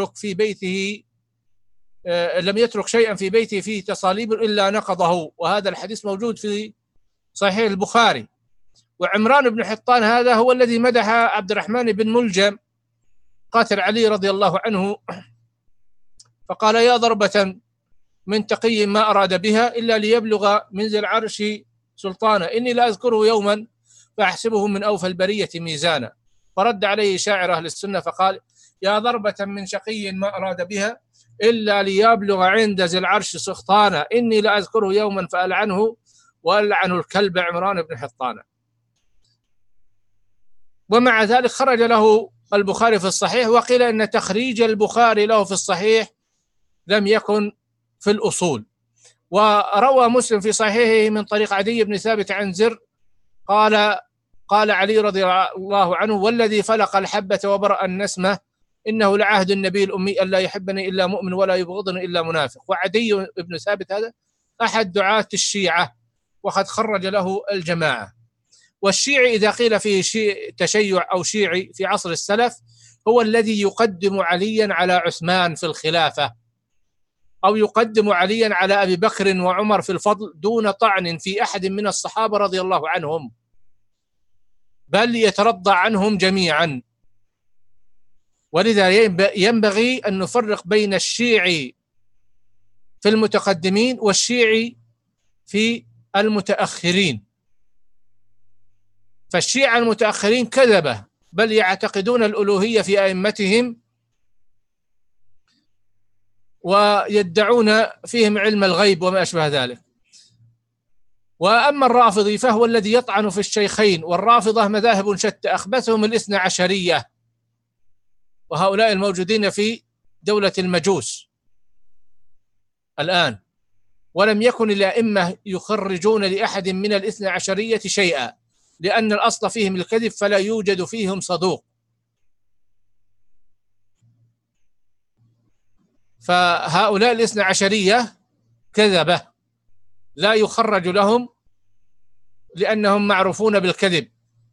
لم يترك شيئا في بيته فيه تصاليب إلا نقضه، وهذا الحديث موجود في صحيح البخاري. وعمران بن حطان هذا هو الذي مدح عبد الرحمن بن ملجم قاتل علي رضي الله عنه، فقال: يا ضربة من تقي ما أراد بها إلا ليبلغ من ذي العرش سلطانا، إني لا أذكره يوما فأحسبه من أوفى البرية ميزانا. فرد عليه شاعر أهل السنة فقال: يا ضربة من شقي ما أراد بها إلا ليبلغ عند ذي العرش سلطانا، إني لا أذكره يوما فألعنه وألعن الكلب عمران بن حطان. ومع ذلك خرج له البخاري في الصحيح، وقيل إن تخريج البخاري له في الصحيح لم يكن في الأصول. وروى مسلم في صحيحه من طريق عدي بن ثابت عن زر قال علي رضي الله عنه: والذي فلق الحبة وبرأ النسمة إنه لعهد النبي الأمي ألا يحبني إلا مؤمن ولا يبغضني إلا منافق. وعدي بن ثابت هذا أحد دعاة الشيعة، وقد خرج له الجماعة. والشيعي إذا قيل فيه تشيع أو شيعي في عصر السلف هو الذي يقدم عليا على عثمان في الخلافة، أو يقدم عليا على أبي بكر وعمر في الفضل دون طعن في أحد من الصحابة رضي الله عنهم، بل يترضى عنهم جميعا. ولذا ينبغي أن نفرق بين الشيعي في المتقدمين والشيعي في المتأخرين. فالشيعة المتأخرين كذبة بل يعتقدون الألوهية في أئمتهم ويدعون فيهم علم الغيب وما أشبه ذلك. وأما الرافضي فهو الذي يطعن في الشيخين، والرافضة مذاهب شتى أخبثهم الاثنى عشرية، وهؤلاء الموجودين في دولة المجوس الآن، ولم يكن الأئمة يخرجون لأحد من الاثنى عشرية شيئا، لأن الأصل فيهم الكذب فلا يوجد فيهم صدوق. فهؤلاء الاثنى عشرية كذبة لا يخرج لهم لأنهم معروفون بالكذب.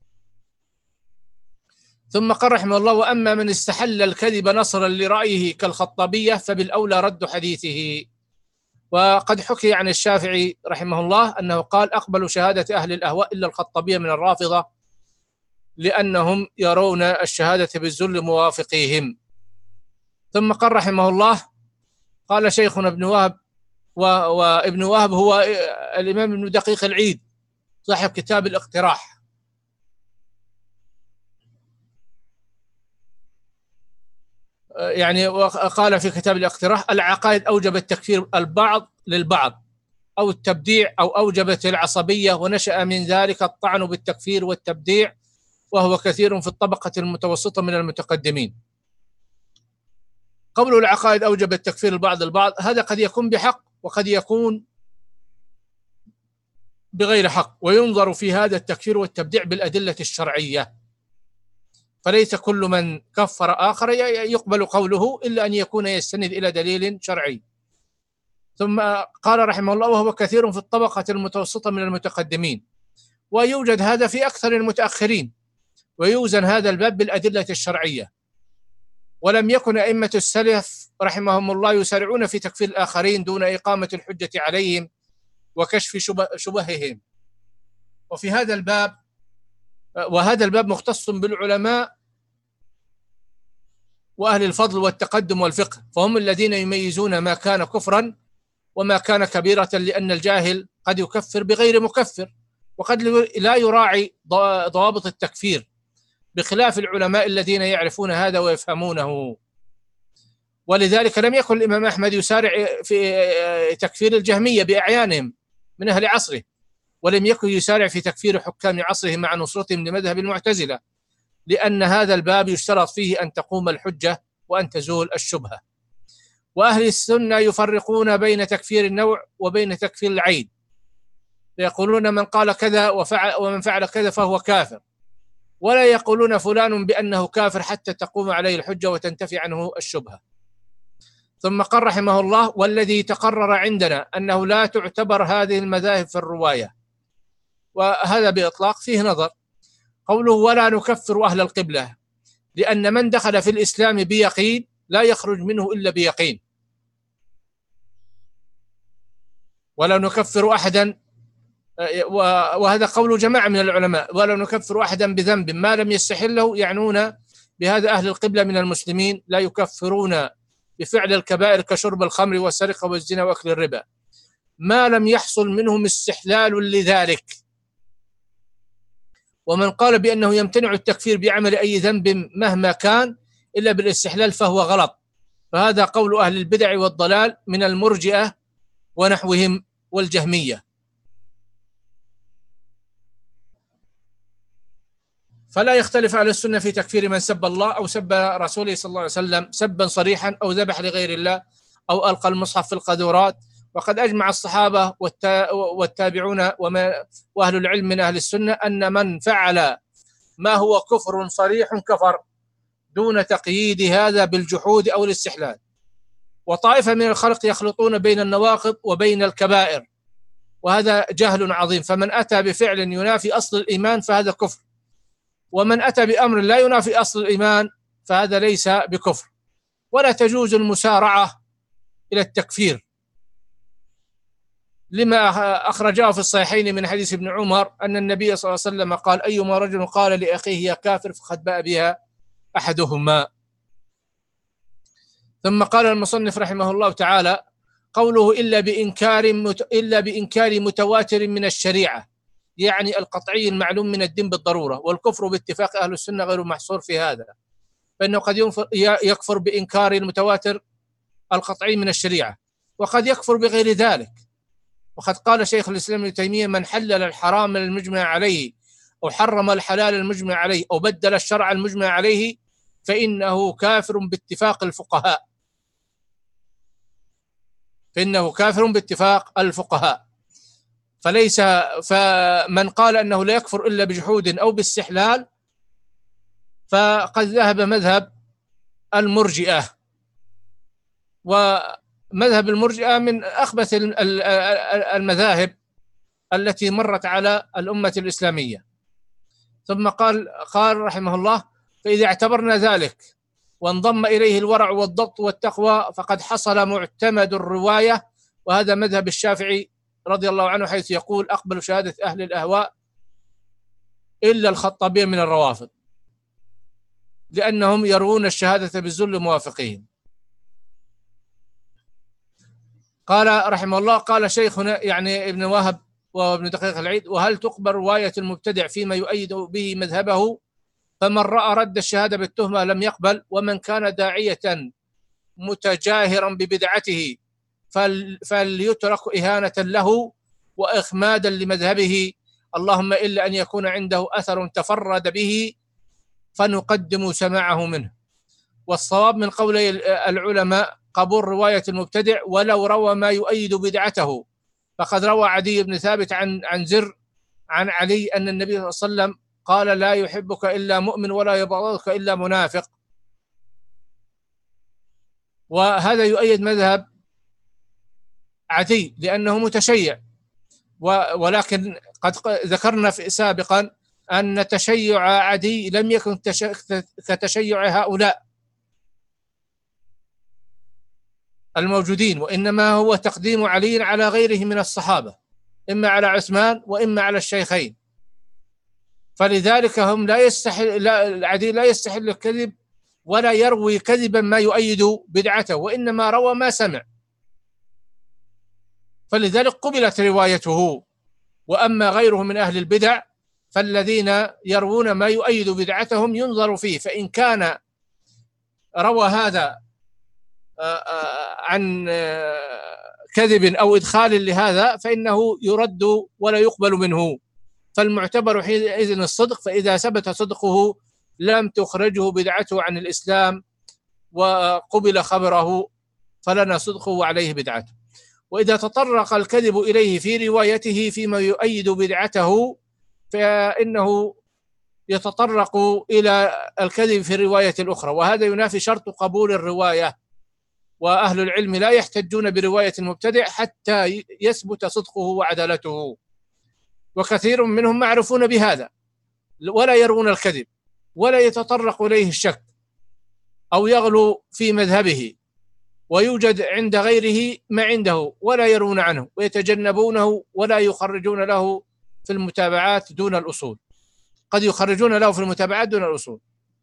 ثم قال رحمه الله: وأما من استحل الكذب نصرا لرأيه كالخطابية فبالأولى رد حديثه. وقد حكي عن الشافعي رحمه الله أنه قال: أقبل شهادة أهل الأهواء إلا الخطابية من الرافضة، لأنهم يرون الشهادة بالذل موافقيهم. ثم قال رحمه الله: قال شيخنا ابن وهب، وابن وهب هو الإمام ابن دقيق العيد صاحب كتاب الاقتراح، يعني وقال في كتاب الاقتراح: العقائد أوجبت تكفير البعض للبعض أو التبديع، أو أوجبت العصبية، ونشأ من ذلك الطعن بالتكفير والتبديع، وهو كثير في الطبقة المتوسطة من المتقدمين. قول العقائد أوجبت تكفير البعض البعض هذا قد يكون بحق وقد يكون بغير حق، وينظر في هذا التكفير والتبديع بالأدلة الشرعية، فليس كل من كفر آخر يقبل قوله إلا أن يكون يستند إلى دليل شرعي. ثم قال رحمه الله: وهو كثير في الطبقة المتوسطة من المتقدمين، ويوجد هذا في أكثر المتأخرين، ويوزن هذا الباب بالأدلة الشرعية. ولم يكن أئمة السلف رحمهم الله يسارعون في تكفير الآخرين دون إقامة الحجة عليهم وكشف شبههم. وفي هذا الباب، وهذا الباب مختص بالعلماء وأهل الفضل والتقدم والفقه، فهم الذين يميزون ما كان كفرا وما كان كبيرة، لأن الجاهل قد يكفر بغير مكفر، وقد لا يراعي ضوابط التكفير، بخلاف العلماء الذين يعرفون هذا ويفهمونه. ولذلك لم يكن الإمام أحمد يسارع في تكفير الجهمية بأعيانهم من أهل عصره، ولم يكن يسارع في تكفير حكام عصره مع نصرتهم لمذهب المعتزلة، لأن هذا الباب يشترط فيه أن تقوم الحجة وأن تزول الشبهة. وأهل السنة يفرقون بين تكفير النوع وبين تكفير العين، فيقولون من قال كذا ومن فعل كذا فهو كافر، ولا يقولون فلان بأنه كافر حتى تقوم عليه الحجة وتنتفي عنه الشبهة. ثم قال رحمه الله: والذي تقرر عندنا أنه لا تعتبر هذه المذاهب في الرواية، وهذا بإطلاق فيه نظر. قوله: ولا نكفر أهل القبلة، لأن من دخل في الإسلام بيقين لا يخرج منه إلا بيقين. ولا نكفر أحدا، وهذا قول جماعة من العلماء، ولا نكفر أحدا بذنب ما لم يستحله، يعنون بهذا أهل القبلة من المسلمين، لا يكفرون بفعل الكبائر كشرب الخمر والسرقة والزنا وأكل الربا ما لم يحصل منهم استحلال لذلك. ومن قال بأنه يمتنع التكفير بعمل أي ذنب مهما كان إلا بالاستحلال فهو غلط، فهذا قول أهل البدع والضلال من المرجئة ونحوهم والجهمية. فلا يختلف أهل السنة في تكفير من سب الله أو سب رسوله صلى الله عليه وسلم سبا صريحا، أو ذبح لغير الله، أو ألقى المصحف في القذورات. وقد أجمع الصحابة والتابعون وأهل العلم من أهل السنة أن من فعل ما هو كفر صريح كفر، دون تقييد هذا بالجحود أو الاستحلال. وطائفة من الخلق يخلطون بين النواقض وبين الكبائر، وهذا جهل عظيم. فمن أتى بفعل ينافي أصل الإيمان فهذا كفر، ومن أتى بأمر لا ينافي أصل الإيمان فهذا ليس بكفر. ولا تجوز المسارعة إلى التكفير، لما أخرجاه في الصحيحين من حديث ابن عمر أن النبي صلى الله عليه وسلم قال: أيما رجل قال لأخيه يا كافر فقد باء بها أحدهما. ثم قال المصنف رحمه الله تعالى: قوله إلا بإنكار متواتر من الشريعة، يعني القطعي المعلوم من الدين بالضرورة، والكفر باتفاق أهل السنة غير محصور في هذا، فإنه قد يكفر بإنكار المتواتر القطعي من الشريعة، وقد يكفر بغير ذلك. وقد قال شيخ الإسلام ابن تيمية: من حلل الحرام المجمع عليه أو حرم الحلال المجمع عليه أو بدل الشرع المجمع عليه فإنه كافر باتفاق الفقهاء. فمن قال أنه لا يكفر إلا بجحود أو باستحلال فقد ذهب مذهب المرجئة، ومذهب المرجئة من أخبث المذاهب التي مرت على الأمة الإسلامية. ثم قال رحمه الله: فإذا اعتبرنا ذلك وانضم إليه الورع والضبط والتقوى فقد حصل معتمد الرواية، وهذا مذهب الشافعي رضي الله عنه، حيث يقول: أقبل شهادة أهل الأهواء إلا الخطابين من الروافض، لأنهم يروون الشهادة بالذل موافقين. قال رحمه الله: قال شيخنا يعني ابن وهب وابن دقيق العيد: وهل تقبل رواية المبتدع فيما يؤيد به مذهبه؟ فمن رأى رد الشهادة بالتهمة لم يقبل، ومن كان داعية متجاهرا ببدعته فليترك إهانة له وإخمادا لمذهبه، اللهم إلا أن يكون عنده أثر تفرد به فنقدم سماعه منه. والصواب من قول العلماء قبول رواية المبتدع ولو روى ما يؤيد بدعته، فقد روى عدي بن ثابت عن زر عن علي أن النبي صلى الله عليه وسلم قال: لا يحبك إلا مؤمن ولا يبغضك إلا منافق. وهذا يؤيد مذهب عدي لأنه متشيع، ولكن قد ذكرنا سابقا أن تشيع عدي لم يكن كتشيع هؤلاء الموجودين، وإنما هو تقديم علي على غيره من الصحابة، إما على عثمان وإما على الشيخين. فلذلك هم عدي لا يستحل الكذب ولا يروي كذبا ما يؤيد بدعته، وإنما روى ما سمع، فلذلك قبلت روايته. وأما غيره من أهل البدع فالذين يروون ما يؤيد بدعتهم ينظر فيه، فإن كان روى هذا عن كذب أو إدخال لهذا فإنه يرد ولا يقبل منه. فالمعتبر حينئذ الصدق، فإذا ثبت صدقه لم تخرجه بدعته عن الإسلام وقبل خبره فلنا صدقه وعليه بدعته. وإذا تطرق الكذب إليه في روايته فيما يؤيد بدعته فإنه يتطرق إلى الكذب في الرواية الأخرى، وهذا ينافي شرط قبول الرواية. وأهل العلم لا يحتجون برواية المبتدع حتى يثبت صدقه وعدالته، وكثير منهم معروفون بهذا ولا يرون الكذب ولا يتطرق إليه الشك أو يغلو في مذهبه، ويوجد عند غيره ما عنده ولا يرون عنه ويتجنبونه ولا يخرجون له في المتابعات دون الأصول، قد يخرجون له في المتابعات دون الأصول.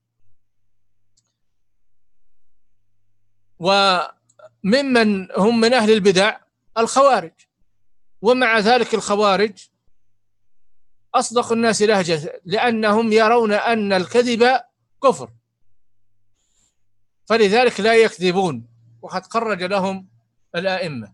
وممن هم من أهل البدع الخوارج، ومع ذلك الخوارج أصدق الناس لهجة لأنهم يرون أن الكذب كفر، فلذلك لا يكذبون، وقد خرج لهم الآئمة.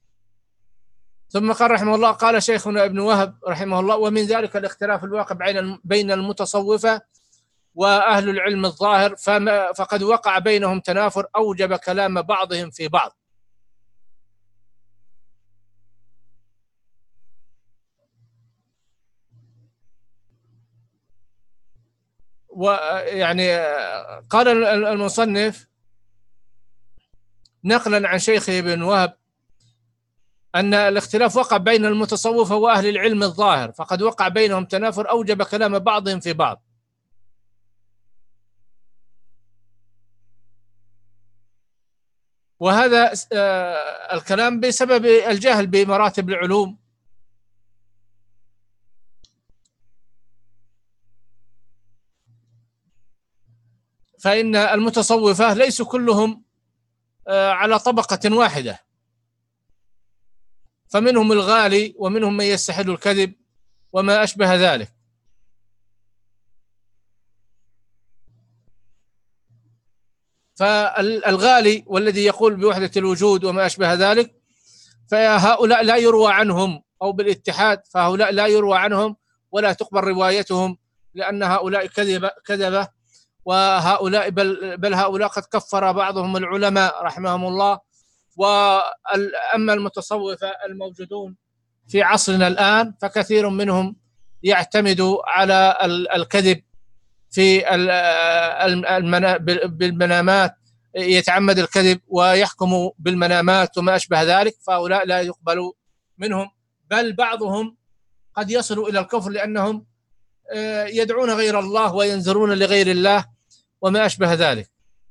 ثم قال رحمه الله: قال شيخنا ابن وهب رحمه الله: ومن ذلك الاختلاف الواقع بين المتصوفة وأهل العلم الظاهر، فقد وقع بينهم تنافر أوجب كلام بعضهم في بعض. ويعني قال المصنف نقلا عن شيخه ابن وهب أن الاختلاف وقع بين المتصوفة وأهل العلم الظاهر، فقد وقع بينهم تنافر أوجب كلام بعضهم في بعض. وهذا الكلام بسبب الجهل بمراتب العلوم، فإن المتصوفة ليسوا كلهم على طبقة واحدة، فمنهم الغالي ومنهم من يستحل الكذب وما أشبه ذلك. فالغالي والذي يقول بوحدة الوجود وما أشبه ذلك، فهؤلاء لا يروى عنهم، أو بالاتحاد، فهؤلاء لا يروى عنهم ولا تقبل روايتهم، لأن هؤلاء كذبة، وهؤلاء بل هؤلاء قد كفر بعضهم العلماء رحمهم الله. وأما المتصوفة الموجودون في عصرنا الآن فكثير منهم يعتمد على الكذب في بالمنامات، يتعمد الكذب ويحكم بالمنامات وما أشبه ذلك، فهؤلاء لا يقبل منهم، بل بعضهم قد يصلوا إلى الكفر لأنهم يدعون غير الله وينذرون لغير الله وما أشبه ذلك.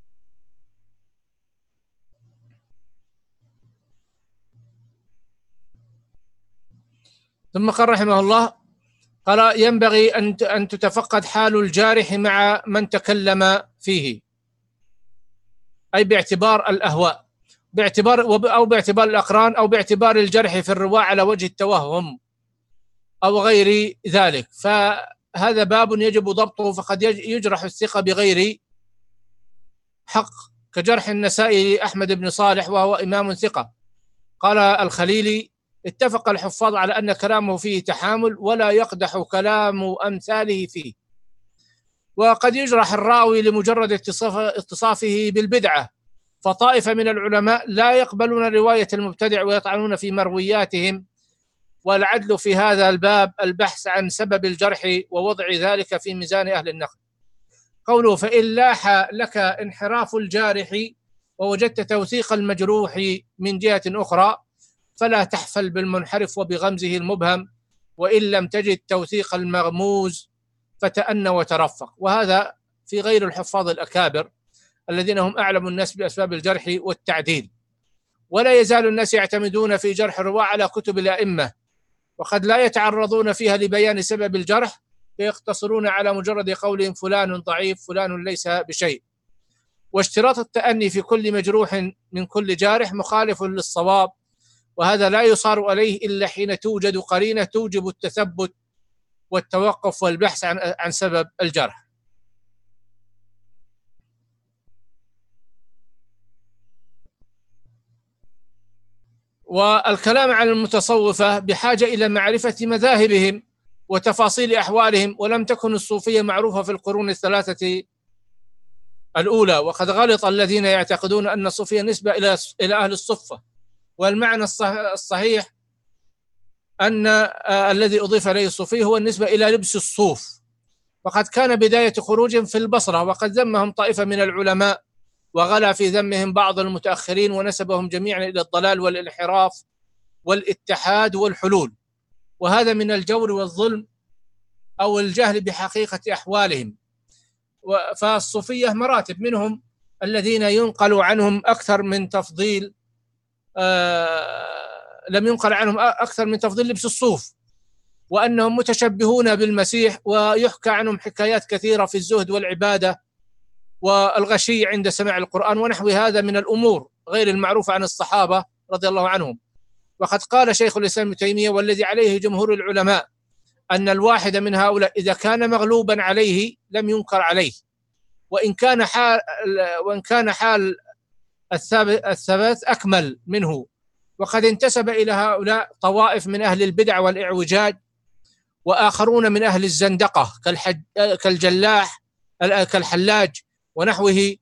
ثم قال رحمه الله، قال: ينبغي أن تتفقد حال الجارح مع من تكلم فيه، أي باعتبار الأهواء، باعتبار الأقران، أو باعتبار الجرح في الرواة على وجه التوهم أو غير ذلك، فهذا باب يجب ضبطه، فقد يجرح الثقة بغير حق، كجرح النسائي أحمد بن صالح وهو إمام ثقة. قال الخليلي: اتفق الحفاظ على أن كلامه فيه تحامل، ولا يقدح كلام أمثاله فيه. وقد يجرح الراوي لمجرد اتصافه بالبدعة، فطائفة من العلماء لا يقبلون رواية المبتدع ويطعنون في مروياتهم، والعدل في هذا الباب البحث عن سبب الجرح ووضع ذلك في ميزان أهل النقد. قوله: فإن لاح لك انحراف الجارح ووجدت توثيق المجروح من جهة أخرى فلا تحفل بالمنحرف وبغمزه المبهم، وإن لم تجد توثيق المغموز فتأن وترفق. وهذا في غير الحفاظ الأكابر الذين هم أعلم الناس بأسباب الجرح والتعديل. ولا يزال الناس يعتمدون في جرح الرواة على كتب الأئمة، وقد لا يتعرضون فيها لبيان سبب الجرح، فيقتصرون على مجرد قولهم فلان ضعيف فلان ليس بشيء. واشتراط التأني في كل مجروح من كل جارح مخالف للصواب، وهذا لا يصار عليه إلا حين توجد قرينة توجب التثبت والتوقف والبحث عن سبب الجرح. والكلام عن المتصوفة بحاجة إلى معرفة مذاهبهم وتفاصيل أحوالهم، ولم تكن الصوفية معروفة في القرون الثلاثة الأولى، وقد غلط الذين يعتقدون أن الصوفية نسبة إلى أهل الصفة، والمعنى الصحيح أن الذي أضيف إليه الصوفية هو النسبة إلى لبس الصوف. وقد كان بداية خروجهم في البصرة، وقد ذمهم طائفة من العلماء، وغلا في ذمهم بعض المتأخرين، ونسبهم جميعا إلى الضلال والانحراف والاتحاد والحلول، وهذا من الجور والظلم أو الجهل بحقيقة أحوالهم. فالصوفية مراتب، منهم الذين ينقل عنهم أكثر من تفضيل لم ينقل عنهم أكثر من تفضيل لبس الصوف، وأنهم متشبهون بالمسيح، ويحكى عنهم حكايات كثيرة في الزهد والعبادة والغشي عند سماع القرآن ونحو هذا من الأمور غير المعروفة عن الصحابة رضي الله عنهم. وقد قال شيخ الإسلام ابن تيمية: والذي عليه جمهور العلماء أن الواحد من هؤلاء إذا كان مغلوبا عليه لم ينكر عليه، وإن كان حال الثبات أكمل منه. وقد انتسب إلى هؤلاء طوائف من أهل البدع والإعوجاج، وآخرون من أهل الزندقة كالجلاح كالحلاج ونحوه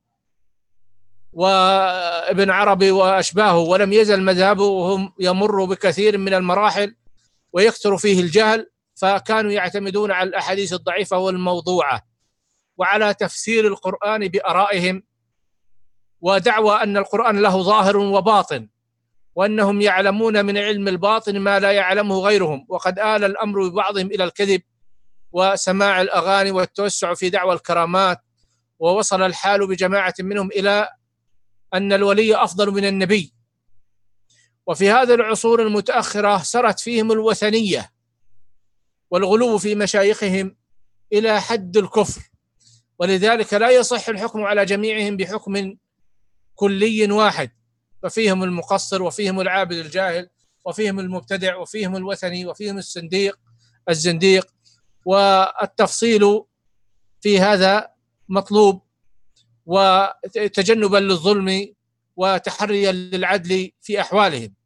وابن عربي وأشباهه، ولم يزل مذهبهم يمر بكثير من المراحل ويكثر فيه الجهل، فكانوا يعتمدون على الأحاديث الضعيفة والموضوعة، وعلى تفسير القرآن بآرائهم، ودعوى أن القرآن له ظاهر وباطن، وأنهم يعلمون من علم الباطن ما لا يعلمه غيرهم. وقد آل الأمر ببعضهم إلى الكذب وسماع الأغاني والتوسع في دعوى الكرامات، ووصل الحال بجماعة منهم إلى أن الولي أفضل من النبي. وفي هذه العصور المتأخرة سرت فيهم الوثنية والغلو في مشايخهم إلى حد الكفر، ولذلك لا يصح الحكم على جميعهم بحكم كلي واحد، ففيهم المقصر، وفيهم العابد الجاهل، وفيهم المبتدع، وفيهم الوثني، وفيهم الصنديق الزنديق. والتفصيل في هذا مطلوب، وتجنبا للظلم وتحريا للعدل في أحوالهم،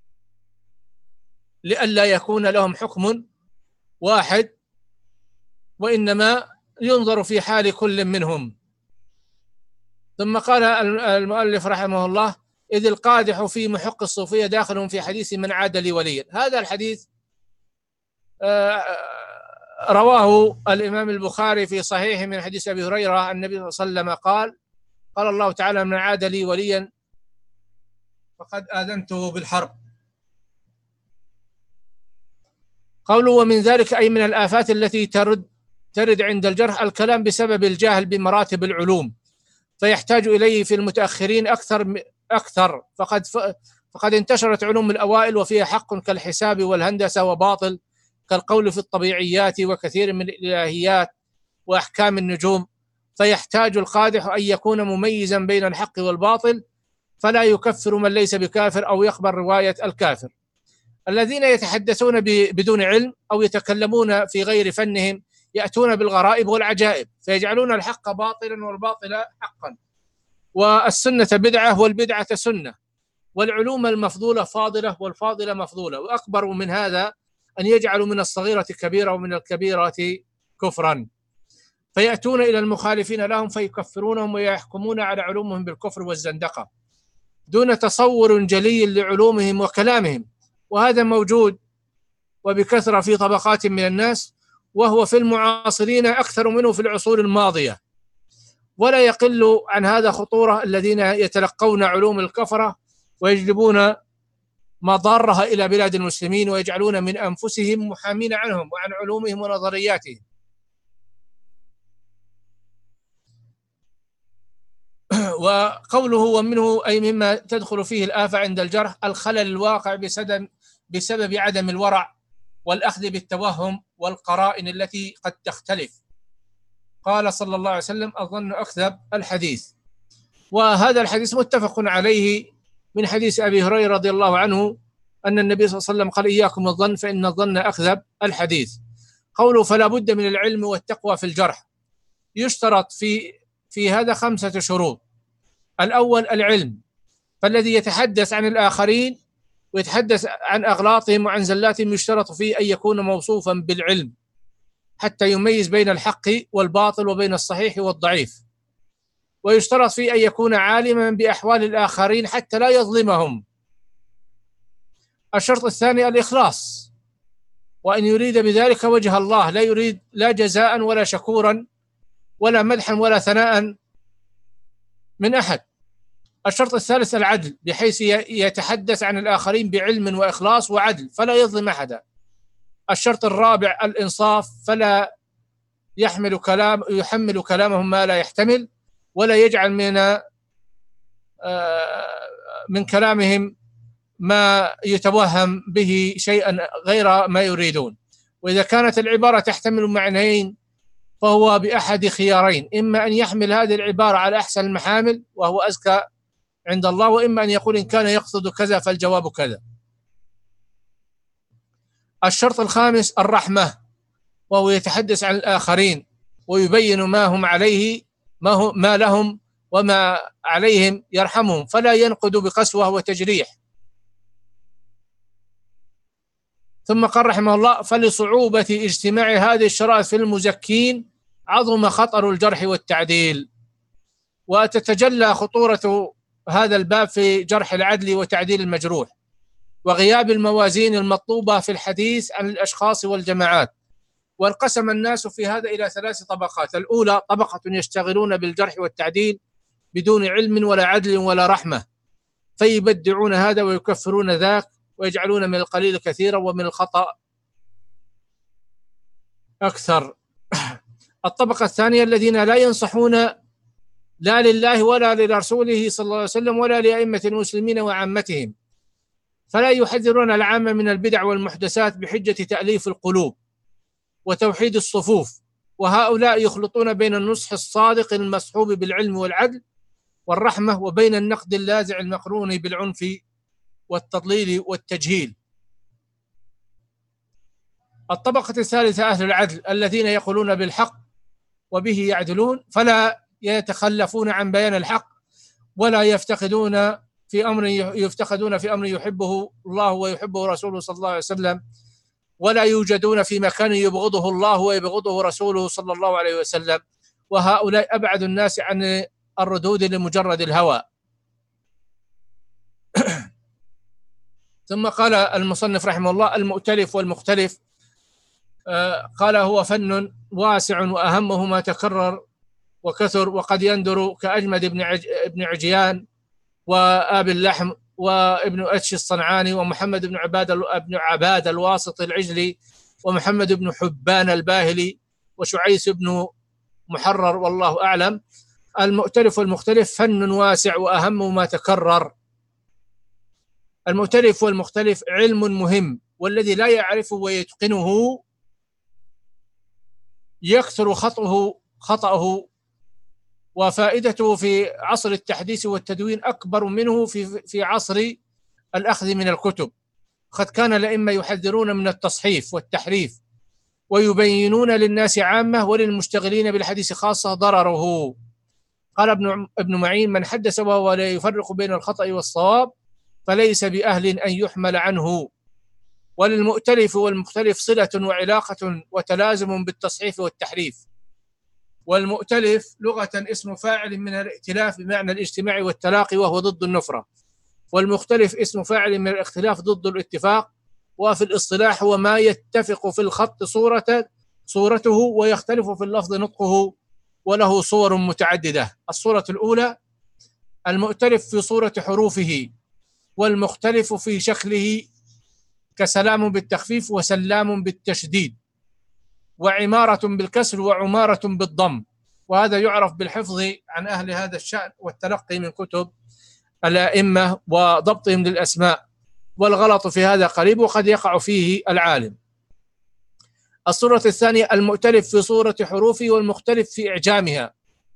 لئلا يكون لهم حكم واحد، وإنما ينظر في حال كل منهم. ثم قال المؤلف رحمه الله: إذ القادح في محق الصوفية داخل في حديث من عاد لي وليا. هذا الحديث رواه الإمام البخاري في صحيحه من حديث أبي هريرة. النبي صلى الله عليه وسلم قال الله تعالى: من عاد لي وليا فقد آذنته بالحرب. قوله: ومن ذلك أي من الآفات التي ترد عند الجرح الكلام بسبب الجهل بمراتب العلوم، فيحتاج إليه في المتأخرين أكثر، فقد انتشرت علوم الأوائل وفيها حق كالحساب والهندسة، وباطل كالقول في الطبيعيات وكثير من الإلهيات وأحكام النجوم، فيحتاج القادح أن يكون مميزا بين الحق والباطل، فلا يكفر من ليس بكافر أو يقبل رواية الكافر. الذين يتحدثون بدون علم أو يتكلمون في غير فنهم يأتون بالغرائب والعجائب، فيجعلون الحق باطلا والباطل حقا، والسنة بدعة والبدعة سنة، والعلوم المفضولة فاضلة والفاضلة مفضولة. وأكبر من هذا أن يجعلوا من الصغيرة كبيرة ومن الكبيرة كفرا، فيأتون إلى المخالفين لهم فيكفرونهم ويحكمون على علومهم بالكفر والزندقة دون تصور جلي لعلومهم وكلامهم. وهذا موجود وبكثرة في طبقات من الناس، وهو في المعاصرين أكثر منه في العصور الماضية. ولا يقل عن هذا خطورة الذين يتلقون علوم الكفرة ويجلبون مضارها إلى بلاد المسلمين، ويجعلون من أنفسهم محامين عنهم وعن علومهم ونظرياتهم. وقوله ومنه أي مما تدخل فيه الآفة عند الجرح الخلل الواقع بسبب عدم الورع والأخذ بالتوهم والقرائن التي قد تختلف. قال صلى الله عليه وسلم: الظن أكذب الحديث. وهذا الحديث متفق عليه من حديث أبي هريرة رضي الله عنه أن النبي صلى الله عليه وسلم قال: إياكم الظن فإن الظن أكذب الحديث. قوله: فلا بد من العلم والتقوى في الجرح. يشترط في هذا 5 شروط. الأول العلم، فالذي يتحدث عن الآخرين ويتحدث عن أغلاطهم وعن زلاتهم يشترط فيه أن يكون موصوفا بالعلم حتى يميز بين الحق والباطل وبين الصحيح والضعيف. ويشترط فيه أن يكون عالما بأحوال الآخرين حتى لا يظلمهم. الشرط الثاني الإخلاص، وأن يريد بذلك وجه الله، لا يريد لا جزاء ولا شكورا ولا مدحا ولا ثناء من أحد. الشرط الثالث العدل، بحيث يتحدث عن الآخرين بعلم وإخلاص وعدل فلا يظلم أحدا. الشرط الرابع الإنصاف، فلا يحمل كلامهم ما لا يحتمل، ولا يجعل من كلامهم ما يتوهم به شيئا غير ما يريدون. وإذا كانت العبارة تحتمل معنيين فهو بأحد خيارين: إما أن يحمل هذه العبارة على أحسن المحامل وهو أزكى عند الله، وإما أن يقول إن كان يقصد كذا فالجواب كذا. الشرط الخامس الرحمة، وهو يتحدث عن الآخرين ويبين ما هم عليه، ما لهم وما عليهم، يرحمهم فلا ينقد بقسوة وتجريح. ثم قال رحمه الله: فلصعوبة اجتماع هذه الشرائط في المزكين عظم خطر الجرح والتعديل. وتتجلى خطورة هذا الباب في جرح العدل وتعديل المجروح، وغياب الموازين المطلوبة في الحديث عن الأشخاص والجماعات. وانقسم الناس في هذا إلى 3 طبقات. الأولى طبقة يشتغلون بالجرح والتعديل بدون علم ولا عدل ولا رحمة، فيبدعون هذا ويكفرون ذاك ويجعلون من القليل كثيرا ومن الخطأ أكثر. الطبقة الثانية الذين لا ينصحون لا لله ولا لرسوله صلى الله عليه وسلم ولا لأئمة المسلمين وعامتهم، فلا يحذرون العامة من البدع والمحدثات بحجة تأليف القلوب وتوحيد الصفوف. وهؤلاء يخلطون بين النصح الصادق المصحوب بالعلم والعدل والرحمة وبين النقد اللاذع المقرون بالعنف والتضليل والتجهيل. الطبقة الثالثة أهل العدل الذين يقولون بالحق وبه يعدلون، فلا يتخلفون عن بيان الحق ولا يفتقدون في أمر يحبه الله ويحبه رسوله صلى الله عليه وسلم، ولا يوجدون في مكان يبغضه الله ويبغضه رسوله صلى الله عليه وسلم، وهؤلاء أبعد الناس عن الردود لمجرد الهوى. ثم قال المصنف رحمه الله: المؤتلف والمختلف، قال: هو فن واسع وأهمه ما تكرر وكثر، وقد يندر كأجمد ابن عجيان وآب اللحم وابن أتش الصنعاني ومحمد بن عباد الواسط العجلي ومحمد بن حبان الباهلي وشعيس بن محرر، والله أعلم. المؤتلف والمختلف فن واسع وأهم ما تكرر. المؤتلف والمختلف علم مهم، والذي لا يعرفه ويتقنه يكثر خطأه، وفائدته في عصر التحديث والتدوين أكبر منه في عصر الأخذ من الكتب. قد كان الأئمة يحذرون من التصحيف والتحريف، ويبينون للناس عامة وللمشتغلين بالحديث خاصة ضرره. قال ابن معين: من حدث وهو لا يفرق بين الخطأ والصواب فليس بأهل أن يحمل عنه. وللمؤتلف والمختلف صلة وعلاقة وتلازم بالتصحيف والتحريف. والمؤتلف لغة اسم فاعل من الائتلاف بمعنى الاجتماع والتلاقي وهو ضد النفرة، والمختلف اسم فاعل من الاختلاف ضد الاتفاق، وفي الاصطلاح هو ما يتفق في الخط صورته ويختلف في اللفظ نطقه، وله صور متعددة. الصورة الأولى: المؤتلف في صورة حروفه، والمختلف في شكله، كسلام بالتخفيف وسلام بالتشديد، وعمارة بالكسر وعمارة بالضم. وهذا يعرف بالحفظ عن أهل هذا الشأن والتلقي من كتب الأئمة وضبطهم للأسماء، والغلط في هذا قريب وقد يقع فيه العالم. الصورة الثانية: المؤتلف في صورة حروفه والمختلف في إعجامها،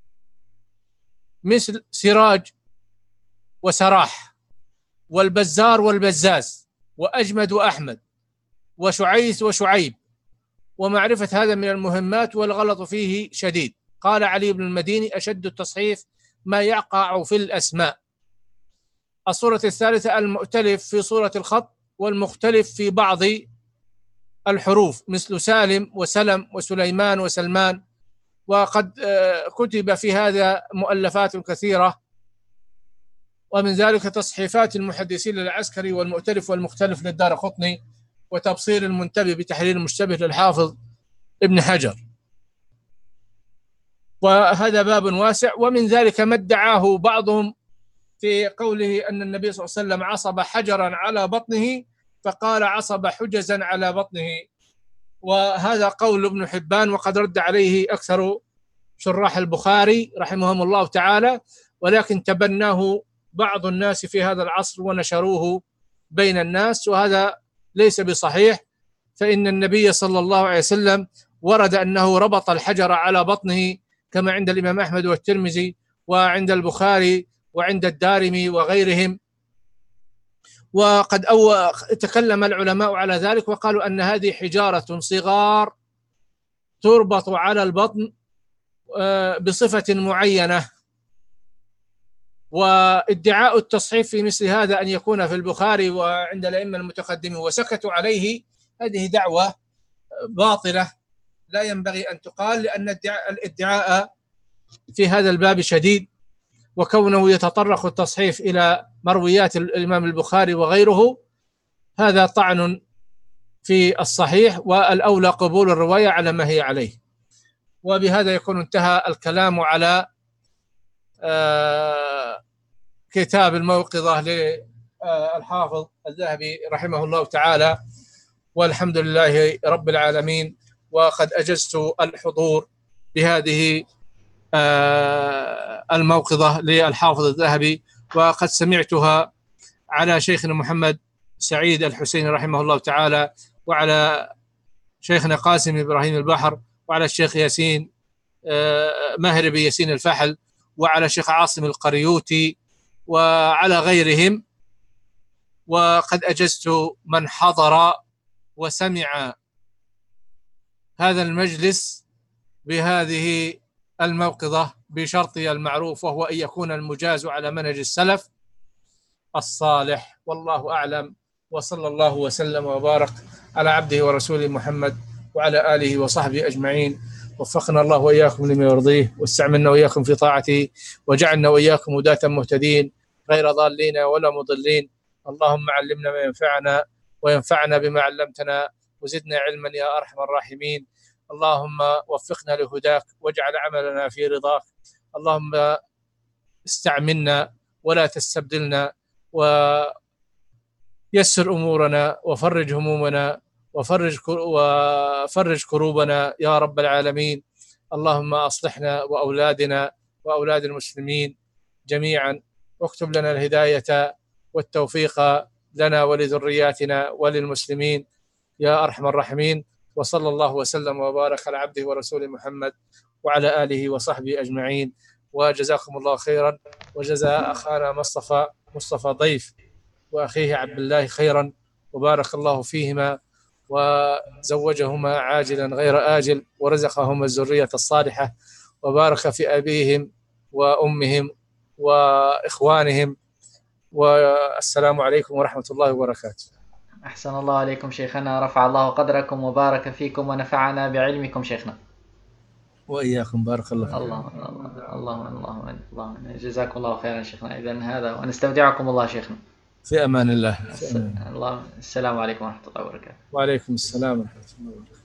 مثل سراج وسراح والبزار والبزاز وأجمد وأحمد وشعيث وشعيب، ومعرفة هذا من المهمات والغلط فيه شديد. قال علي بن المديني: أشد التصحيف ما يقع في الأسماء. الصورة الثالثة: المؤتلف في صورة الخط والمختلف في بعض الحروف، مثل سالم وسلم وسليمان وسلمان. وقد كتب في هذا مؤلفات كثيرة، ومن ذلك تصحيفات المحدثين للعسكري والمؤتلف والمختلف للدارقطني، وتبصير المنتبه بتحرير المشتبه للحافظ ابن حجر. وهذا باب واسع. ومن ذلك ما ادعاه بعضهم في قوله أن النبي صلى الله عليه وسلم عصب حجرا على بطنه فقال عصب حجزا على بطنه، وهذا قول ابن حبان، وقد رد عليه أكثر شراح البخاري رحمهم الله تعالى، ولكن تبناه بعض الناس في هذا العصر ونشروه بين الناس، وهذا ليس بصحيح. فإن النبي صلى الله عليه وسلم ورد أنه ربط الحجر على بطنه، كما عند الإمام أحمد والترمذي وعند البخاري وعند الدارمي وغيرهم. وقد تكلم العلماء على ذلك وقالوا أن هذه حجارة صغار تربط على البطن بصفة معينة. وادعاء التصحيف في مثل هذا أن يكون في البخاري وعند الأئمة المتقدمين وسكتوا عليه، هذه دعوة باطلة لا ينبغي أن تقال، لأن الادعاء في هذا الباب شديد، وكونه يتطرق التصحيف إلى مرويات الإمام البخاري وغيره هذا طعن في الصحيح، والأولى قبول الرواية على ما هي عليه. وبهذا يكون انتهى الكلام على كتاب الموقظة للحافظ الذهبي رحمه الله تعالى، والحمد لله رب العالمين. وقد أجزت الحضور بهذه الموقظة للحافظ الذهبي، وقد سمعتها على شيخنا محمد سعيد الحسيني رحمه الله تعالى، وعلى شيخنا قاسم إبراهيم البحر، وعلى الشيخ ياسين ماهر بن ياسين الفحل، وعلى شيخ عاصم القريوتي، وعلى غيرهم. وقد أجزت من حضر وسمع هذا المجلس بهذه الموقظة بشرطها المعروف، وهو أن يكون المجاز على منهج السلف الصالح. والله أعلم، وصلى الله وسلم وبارك على عبده ورسوله محمد وعلى آله وصحبه أجمعين. وفقنا الله وإياكم لما يرضيه، واستعملنا وإياكم في طاعته، وجعلنا وإياكم هداة مهتدين غير ضالين ولا مضلين. اللهم علمنا ما ينفعنا، وينفعنا بما علمتنا، وزدنا علما يا أرحم الراحمين. اللهم وفقنا لهداك، واجعل عملنا في رضاك. اللهم استعملنا ولا تستبدلنا، ويسر أمورنا، وفرج همومنا، وفرج كروبنا يا رب العالمين. اللهم أصلحنا وأولادنا وأولاد المسلمين جميعا، واكتب لنا الهداية والتوفيق لنا ولذرياتنا وللمسلمين يا أرحم الراحمين. وصلى الله وسلم وبارك على عبده ورسوله محمد وعلى آله وصحبه أجمعين. وجزاكم الله خيرا، وجزاء أخانا مصطفى ضيف وأخيه عبد الله خيرا، وبارك الله فيهما، وزوجهما عاجلا غير آجل، ورزقهما الذرية الصالحة، وبارك في أبيهم وأمهم وإخوانهم. والسلام عليكم ورحمة الله وبركاته. أحسن الله عليكم شيخنا، رفع الله قدركم وبارك فيكم ونفعنا بعلمكم شيخنا. وإياكم، بارك الله فيكم. الله جزاكم الله خيرا شيخنا. إذن هذا، ونستودعكم الله شيخنا. في أمان الله. السلام عليكم ورحمة الله وبركاته. وعليكم السلام ورحمة الله وبركاته.